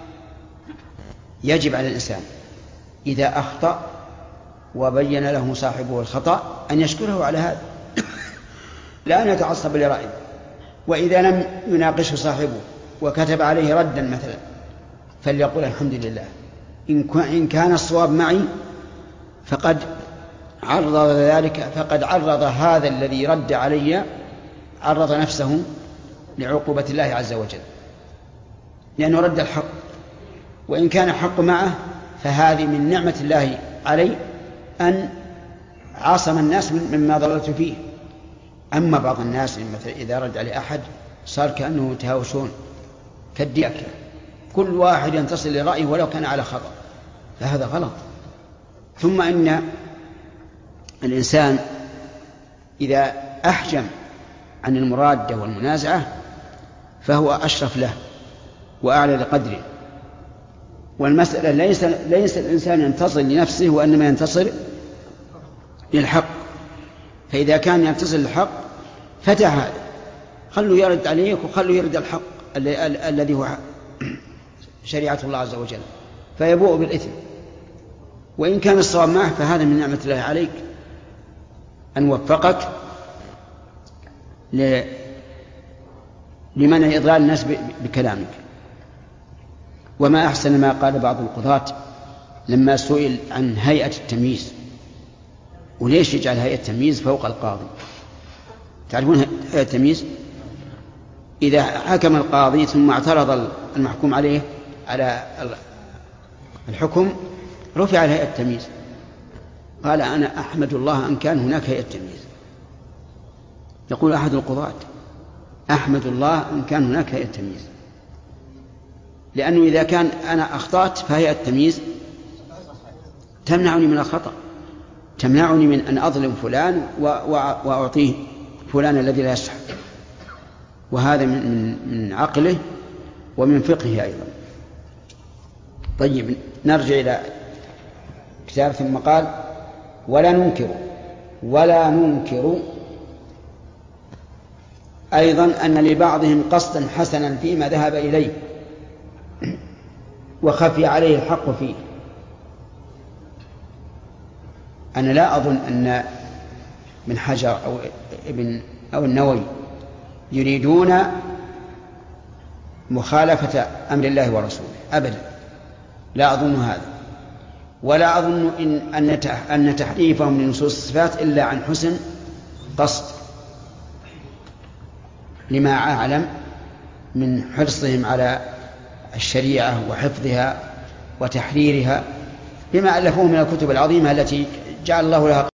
يجب على الإنسان إذا أخطأ وبين له صاحبه الخطأ أن يشكره على هذا لا أن يتعصب لرأيه. وإذا لم يناقشه صاحبه وكتب عليه ردا مثلا فليقول الحمد لله إن كان الصواب معي فقد عرض ذلك فقد عرض هذا الذي رد علي عرض نفسه لعقوبة الله عز وجل لأنه رد الحق، وإن كان الحق معه فهذه من نعمة الله علي أن عاصم الناس مما ضللت فيه. أما بعض الناس مثلا إذا رد عليه أحد صار كأنه يتهاوشون كالديكة، كل واحد ينتصر لرأيه ولو كان على خطأ، فهذا غلط. ثم إن الإنسان إذا أحجم عن المرادة والمنازعة فهو أشرف له وأعلى لقدره. والمسألة ليس, ليس الإنسان ينتصر لنفسه وإنما ينتصر للحق. فإذا كان ينتصر الحق فتح هذا، خلوا يرد عليك وخلوا يرد الحق الذي هو شريعة الله عز وجل، فيبوء بالإثم. وإن كان الصواب معه فهذا من نعمة الله عليك أن وفقك لمنع إضلال الناس بكلامك. وما أحسن ما قال بعض القضاة لما سئل عن هيئة التمييز، وليش يجعل هيئة التمييز فوق القاضي؟ تعرفون هيئة التمييز إذا حكم القاضي ثم اعترض المحكوم عليه على الحكم رفع هيئة التمييز، قال أنا أحمد الله أن كان هناك هيئة تمييز. يقول أحد القضاة أحمد الله أن كان هناك هيئة تمييز، لأنه إذا كان أنا أخطأت فهيئة التمييز تمنعني من الخطأ، تمنعني من أن أظلم فلان وأعطيه فلان الذي لا يصح. وهذا من من عقله ومن فقهه أيضا. طيب نرجع إلى كتاب. ثم قال ولا ننكر ولا ننكر أيضا أن لبعضهم قصدا حسنا فيما ذهب إليه وخفي عليه الحق فيه. أنا لا أظن أن من حجر أو ابن أو النووي يريدون مخالفة أمر الله ورسوله أبدا، لا أظن هذا، ولا أظن إن أن تحريفهم لنصوص الصفات إلا عن حسن قصد، لما أعلم من حرصهم على الشريعة وحفظها وتحريرها بما ألفوه من الكتب العظيمة التي جعل الله لها